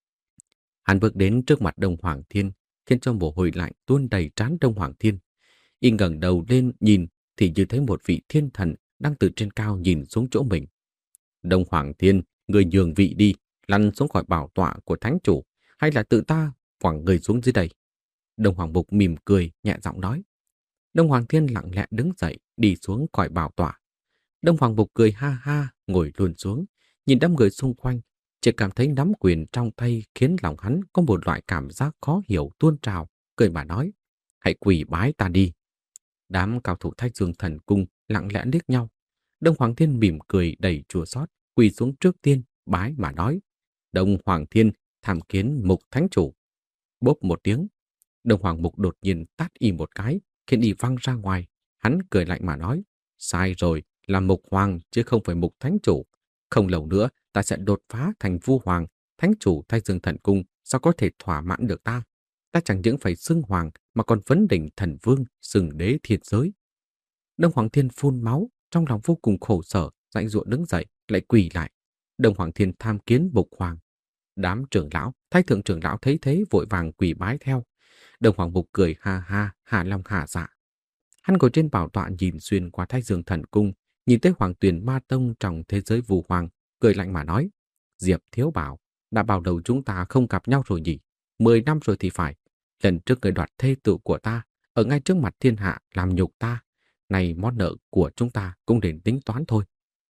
Hắn bước đến trước mặt Đông Hoàng Thiên, khiến cho mồ hôi lạnh tuôn đầy trán Đông Hoàng Thiên. Y ngẩng đầu lên nhìn thì như thấy một vị thiên thần đang từ trên cao nhìn xuống chỗ mình. Đông Hoàng Thiên, người nhường vị đi, lăn xuống khỏi bảo tọa của thánh chủ, hay là tự ta quẳng người xuống dưới đây? Đông Hoàng Mục mỉm cười, nhẹ giọng nói. Đông Hoàng Thiên lặng lẽ đứng dậy, đi xuống khỏi bảo tọa. Đông Hoàng Mục cười ha ha, ngồi luôn xuống, nhìn đám người xung quanh, chỉ cảm thấy nắm quyền trong tay khiến lòng hắn có một loại cảm giác khó hiểu tuôn trào, cười mà nói: Hãy quỳ bái ta đi. Đám cao thủ Thái Dương thần cung lặng lẽ liếc nhau. Đông Hoàng Thiên mỉm cười đầy chua xót, quỳ xuống trước tiên, bái mà nói: Đông Hoàng Thiên tham kiến Mục thánh chủ. Bốp một tiếng, Đông Hoàng Mục đột nhiên tát y một cái, khiến y văng ra ngoài. Hắn cười lạnh mà nói: Sai rồi, là Mục Hoàng chứ không phải Mục thánh chủ. Không lâu nữa ta sẽ đột phá thành Vu Hoàng, thánh chủ Thái Dương thần cung sao có thể thỏa mãn được ta? Ta chẳng những phải xưng hoàng mà còn vấn đỉnh thần vương, xưng đế thiên giới. Đông Hoàng Thiên phun máu, trong lòng vô cùng khổ sở, giãy giụa đứng dậy, lại quỳ lại. Đông Hoàng Thiên tham kiến Mục Hoàng. Đám trưởng lão, thái thượng trưởng lão thấy thế vội vàng quỳ bái theo. Đông Hoàng Mục cười ha ha, hạ long hạ dạ. Hắn ngồi trên bảo tọa nhìn xuyên qua Thái Dương thần cung, nhìn tới Hoàng Tuyền Ma Tông trong thế giới Vu Hoàng, cười lạnh mà nói: Diệp Thiếu Bảo, đã bao đầu chúng ta không gặp nhau rồi nhỉ? Mười năm rồi thì phải. Lần trước người đoạt thê tử của ta, ở ngay trước mặt thiên hạ làm nhục ta. Này món nợ của chúng ta cũng đến tính toán thôi.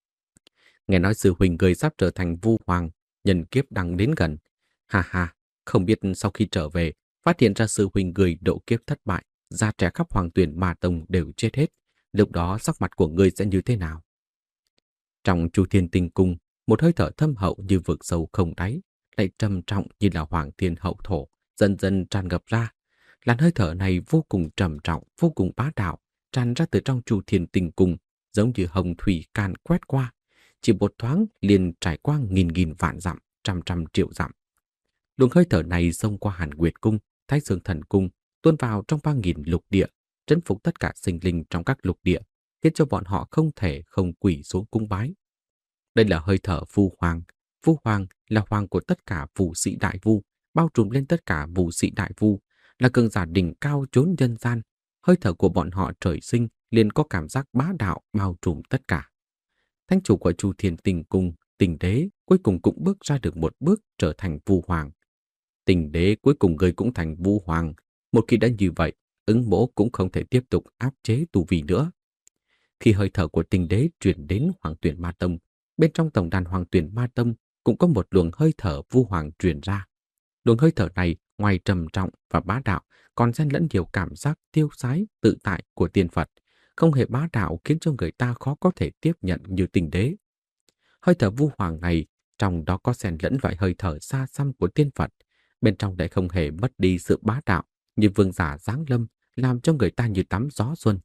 Nghe nói sư huynh người sắp trở thành Vu Hoàng, nhân kiếp đang đến gần. Ha ha, không biết sau khi trở về, phát hiện ra sư huynh người độ kiếp thất bại, gia trẻ khắp Hoàng Tuyền Ma Tông đều chết hết. lúc đó sắc mặt của ngươi sẽ như thế nào? Trong Chu Thiên Tinh Cung, một hơi thở thâm hậu như vực sâu không đáy, lại trầm trọng như là hoàng thiên hậu thổ, dần dần tràn ngập ra. Làn hơi thở này vô cùng trầm trọng, vô cùng bá đạo, tràn ra từ trong Chu Thiên Tinh Cung, giống như hồng thủy càn quét qua. Chỉ một thoáng liền trải qua nghìn nghìn vạn dặm, trăm trăm triệu dặm. Luồng hơi thở này xông qua Hàn Nguyệt Cung, Thái Dương Thần Cung, tuôn vào trong ba nghìn lục địa, trấn phục tất cả sinh linh trong các lục địa, khiến cho bọn họ không thể không quỳ xuống cung bái. Đây là hơi thở Vu Hoàng. Vu Hoàng là hoàng của tất cả vũ sĩ đại vu, bao trùm lên tất cả vũ sĩ đại vu, là cường giả đỉnh cao chốn nhân gian. Hơi thở của bọn họ trời sinh liền có cảm giác bá đạo bao trùm tất cả. Thánh chủ của Chu Thiên Tinh Cung, Tình Đế, cuối cùng cũng bước ra được một bước trở thành Vu Hoàng. Tình Đế cuối cùng ngươi cũng thành Vu Hoàng. Một khi đã như vậy, ứng mỗ cũng không thể tiếp tục áp chế tu vi nữa. Khi hơi thở của Tình Đế truyền đến Hoàng Tuyển Ma Tông, bên trong tổng đàn Hoàng Tuyển Ma Tông cũng có một luồng hơi thở Vu Hoàng truyền ra. Luồng hơi thở này ngoài trầm trọng và bá đạo, còn xen lẫn nhiều cảm giác tiêu sái, tự tại của tiên Phật, không hề bá đạo khiến cho người ta khó có thể tiếp nhận như Tình Đế. Hơi thở Vu Hoàng này, trong đó có xen lẫn loại hơi thở xa xăm của tiên Phật, bên trong lại không hề mất đi sự bá đạo như vương giả giáng lâm, làm cho người ta như tắm gió xuân.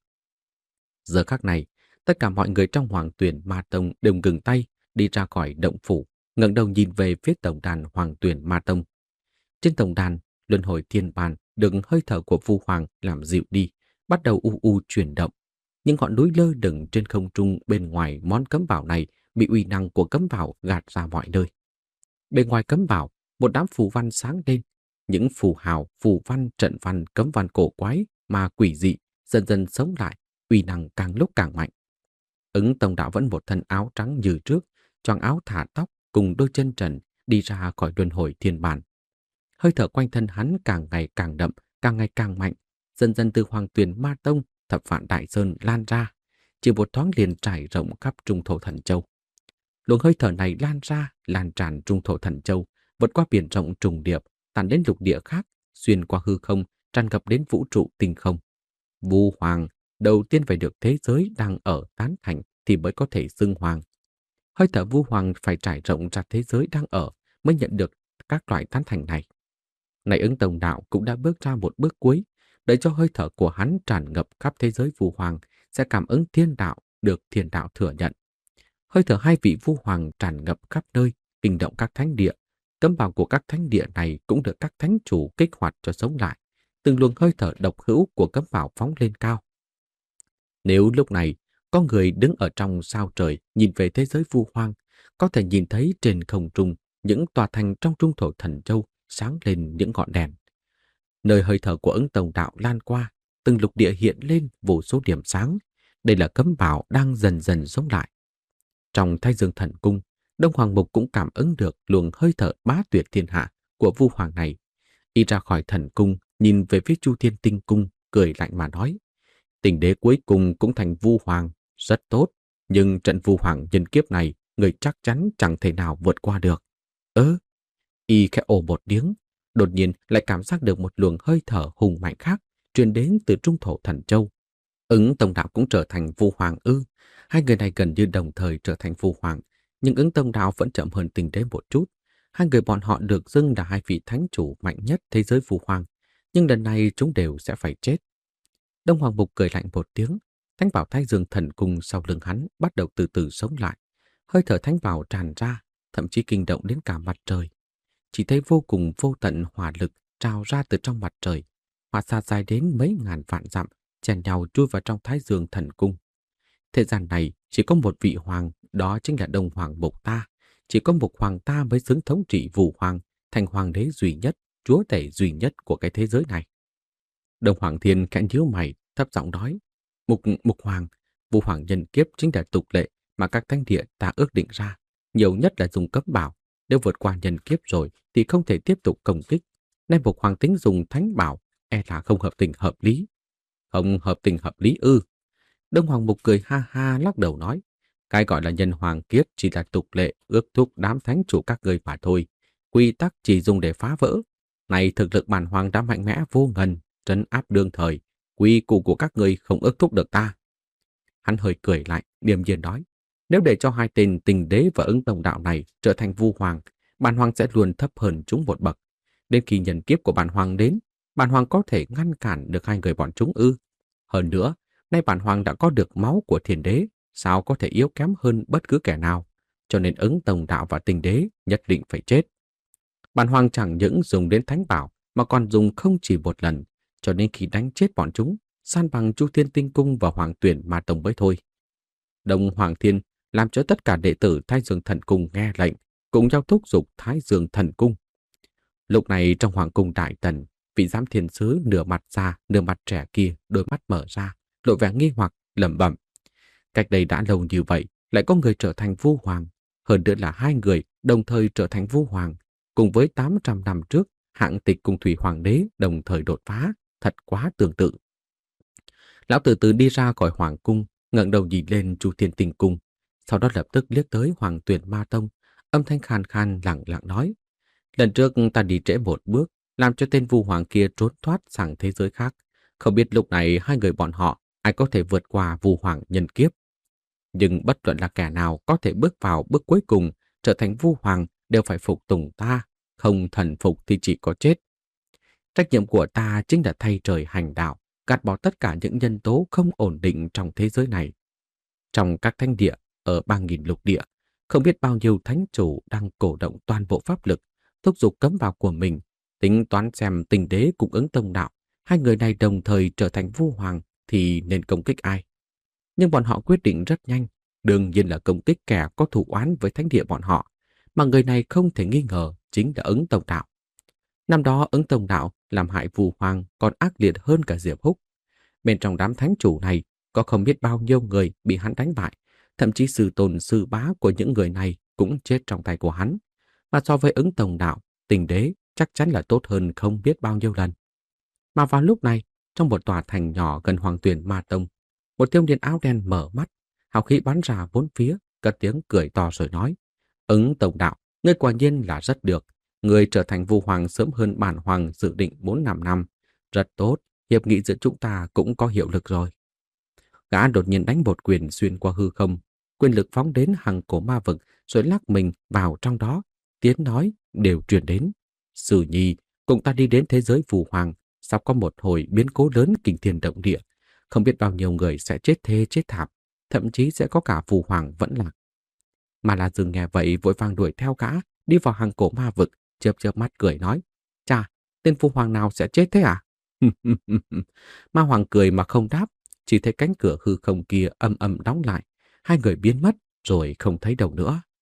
Giờ khắc này, tất cả mọi người trong Hoàng Tuyển Ma Tông đều ngừng tay, đi ra khỏi động phủ, ngẩng đầu nhìn về phía tổng đàn Hoàng Tuyển Ma Tông. Trên tổng đàn, luân hồi thiên bàn được hơi thở của Vu Hoàng làm dịu đi, bắt đầu u u chuyển động. Những ngọn núi lơ lửng trên không trung bên ngoài món cấm bảo này bị uy năng của cấm bảo gạt ra mọi nơi. Bên ngoài cấm bảo, một đám phù văn sáng lên, những phù hào, phù văn, trận văn, cấm văn cổ quái mà quỷ dị dần dần sống lại, uy năng càng lúc càng mạnh. Ứng Tông Đạo vẫn một thân áo trắng như trước, choàng áo thả tóc cùng đôi chân trần đi ra khỏi luân hồi thiên bàn. Hơi thở quanh thân hắn càng ngày càng đậm, càng ngày càng mạnh, dần dần từ Hoàng Tuyển Ma Tông, Thập Vạn Đại Sơn lan ra, chỉ một thoáng liền trải rộng khắp Trung Thổ Thần Châu. Luồng hơi thở này lan ra, lan tràn Trung Thổ Thần Châu, vượt qua biển rộng trùng điệp, tàn đến lục địa khác, xuyên qua hư không, tràn ngập đến vũ trụ tinh không. Vu Hoàng đầu tiên phải được thế giới đang ở tán thành thì mới có thể xưng hoàng. Hơi thở Vu Hoàng phải trải rộng ra thế giới đang ở mới nhận được các loại tán thành này. Này Ứng Tông Đạo cũng đã bước ra một bước cuối, để cho hơi thở của hắn tràn ngập khắp thế giới Vu Hoàng sẽ cảm ứng thiên đạo, được thiên đạo thừa nhận. Hơi thở hai vị Vu Hoàng tràn ngập khắp nơi, kinh động các thánh địa. Cấm bảo của các thánh địa này cũng được các thánh chủ kích hoạt cho sống lại. Từng luồng hơi thở độc hữu của cấm bảo phóng lên cao. Nếu lúc này có người đứng ở trong sao trời nhìn về thế giới Vu Hoàng, có thể nhìn thấy trên không trung những tòa thành trong Trung Thổ Thần Châu sáng lên những ngọn đèn. Nơi hơi thở của Ứng Tông Đạo lan qua, từng lục địa hiện lên vô số điểm sáng. Đây là cấm bảo đang dần dần sống lại. Trong Thái Dương Thần Cung, Đông Hoàng Mục cũng cảm ứng được luồng hơi thở bá tuyệt thiên hạ của Vu Hoàng này. Y ra khỏi thần cung, nhìn về phía Chu Thiên Tinh Cung, cười lạnh mà nói: Tình Đế cuối cùng cũng thành Vu Hoàng, rất tốt, nhưng trận Vu Hoàng nhân kiếp này, người chắc chắn chẳng thể nào vượt qua được. Ơ, Y khẽ ồ một tiếng, đột nhiên lại cảm giác được một luồng hơi thở hùng mạnh khác truyền đến từ Trung Thổ Thần Châu. Ứng Tông Đạo cũng trở thành Vu Hoàng ư? Hai người này gần như đồng thời trở thành Vu Hoàng, nhưng Ứng Tông Đạo vẫn chậm hơn Tình Đế một chút. Hai người bọn họ được xưng là hai vị thánh chủ mạnh nhất thế giới Vu Hoàng, nhưng lần này chúng đều sẽ phải chết. Đông Hoàng Mục cười lạnh một tiếng, Thánh Bảo Thái Dương Thần Cung sau lưng hắn bắt đầu từ từ sống lại. Hơi thở Thánh Bảo tràn ra, thậm chí kinh động đến cả mặt trời. Chỉ thấy vô cùng vô tận hỏa lực trào ra từ trong mặt trời, hỏa xa dài đến mấy ngàn vạn dặm, chèn nhau chui vào trong Thái Dương Thần Cung. Thế gian này chỉ có một vị hoàng, đó chính là Đông Hoàng Mục ta. Chỉ có một hoàng ta mới xứng thống trị Vũ Hoàng, thành hoàng đế duy nhất, chúa tể duy nhất của cái thế giới này. Đông Hoàng Thiên khẽ nhíu mày, thấp giọng nói: Mục Mục Hoàng, Vũ Hoàng nhân kiếp chính là tục lệ mà các thánh địa ta ước định ra, nhiều nhất là dùng cấm bảo. Nếu vượt qua nhân kiếp rồi thì không thể tiếp tục công kích. Nên Mục Hoàng tính dùng thánh bảo, e là không hợp tình hợp lý. Không hợp tình hợp lý ư? Đông Hoàng Mục cười ha ha lắc đầu nói: Cái gọi là nhân hoàng kiếp chỉ là tục lệ ước thúc đám thánh chủ các ngươi mà thôi. Quy tắc chỉ dùng để phá vỡ. Này thực lực bản hoàng đã mạnh mẽ vô ngần, trấn áp đương thời. Quy củ của các ngươi không ước thúc được ta. Hắn hơi cười lại, điềm nhiên nói. Nếu để cho hai tên Tình Đế và Ứng Tông Đạo này trở thành Vu Hoàng, bản hoàng sẽ luôn thấp hơn chúng một bậc. Đến khi nhân kiếp của bản hoàng đến, bản hoàng có thể ngăn cản được hai người bọn chúng ư? Hơn nữa, nay bản hoàng đã có được máu của Thiên Đế, sao có thể yếu kém hơn bất cứ kẻ nào? Cho nên Ứng Tông Đạo và Tình Đế nhất định phải chết. Bản hoàng chẳng những dùng đến thánh bảo mà còn dùng không chỉ một lần, cho nên khi đánh chết bọn chúng, san bằng Chu Thiên Tinh Cung và Hoàng Tuyển Ma Tông mới thôi. Đông Hoàng Thiên làm cho tất cả đệ tử Thái Dương Thần Cung nghe lệnh, cùng nhau thúc giục Thái Dương Thần Cung. Lúc này trong Hoàng Cung Đại Tần, vị giám thiên sứ nửa mặt già, nửa mặt trẻ kia, đôi mắt mở ra, lộ vẻ nghi hoặc, lẩm bẩm. Cách đây đã lâu như vậy, lại có người trở thành Vu Hoàng. Hơn nữa là hai người đồng thời trở thành Vu Hoàng, cùng với tám trăm năm trước, Hạng Tịch cùng Thủy Hoàng đế đồng thời đột phá, thật quá tương tự. Lão từ từ đi ra khỏi Hoàng Cung, ngẩng đầu nhìn lên Chu Thiên Tinh Cung, sau đó lập tức liếc tới Hoàng Tuyển Ma Tông, âm thanh khan khan lẳng lặng nói. Lần trước ta đi trễ một bước, làm cho tên Vu Hoàng kia trốn thoát sang thế giới khác. Không biết lúc này hai người bọn họ ai có thể vượt qua Vu Hoàng nhân kiếp. Nhưng bất luận là kẻ nào có thể bước vào bước cuối cùng trở thành Vu Hoàng đều phải phục tùng ta, không thần phục thì chỉ có chết. Trách nhiệm của ta chính là thay trời hành đạo, gạt bỏ tất cả những nhân tố không ổn định trong thế giới này. Trong các thánh địa ở ba nghìn lục địa, không biết bao nhiêu thánh chủ đang cổ động toàn bộ pháp lực, thúc giục cấm vào của mình, tính toán xem Tình Đế cùng Ứng Tông Đạo, hai người này đồng thời trở thành Vu Hoàng thì nên công kích ai. Nhưng bọn họ quyết định rất nhanh, đương nhiên là công kích kẻ có thù oán với thánh địa bọn họ, mà người này không thể nghi ngờ chính là Ứng Tông Đạo. Năm đó Ứng Tông Đạo làm hại Vu Hoàng còn ác liệt hơn cả Diệp Húc. Bên trong đám thánh chủ này có không biết bao nhiêu người bị hắn đánh bại, thậm chí sư tôn sư bá của những người này cũng chết trong tay của hắn. Mà so với Ứng Tông Đạo, Tình Đế chắc chắn là tốt hơn không biết bao nhiêu lần. Mà vào lúc này, trong một tòa thành nhỏ gần Hoàng Tuyển Ma Tông, một thiếu niên áo đen mở mắt, hào khí bắn ra bốn phía, cất tiếng cười to rồi nói: Ứng Tông Đạo, ngươi quả nhiên là rất được. Ngươi trở thành Vu Hoàng sớm hơn bản hoàng dự định bốn năm năm. Rất tốt, hiệp nghị giữa chúng ta cũng có hiệu lực rồi. Gã đột nhiên đánh một quyền xuyên qua hư không, quyền lực phóng đến hằng cổ ma vực rồi lắc mình vào trong đó. Tiếng nói đều truyền đến: Sử Nhi, cùng ta đi đến thế giới Vu Hoàng, sắp có một hồi biến cố lớn kinh thiên động địa. Không biết bao nhiêu người sẽ chết thê chết thảm, thậm chí sẽ có cả Vu Hoàng vẫn lạc. Mà là dừng nghe vậy vội vàng đuổi theo gã, đi vào hang cổ ma vực, chớp chớp mắt cười nói: Chà, tên Vu Hoàng nào sẽ chết thế à? Ma Hoàng cười mà không đáp, chỉ thấy cánh cửa hư không kia âm âm đóng lại, hai người biến mất rồi không thấy đâu nữa.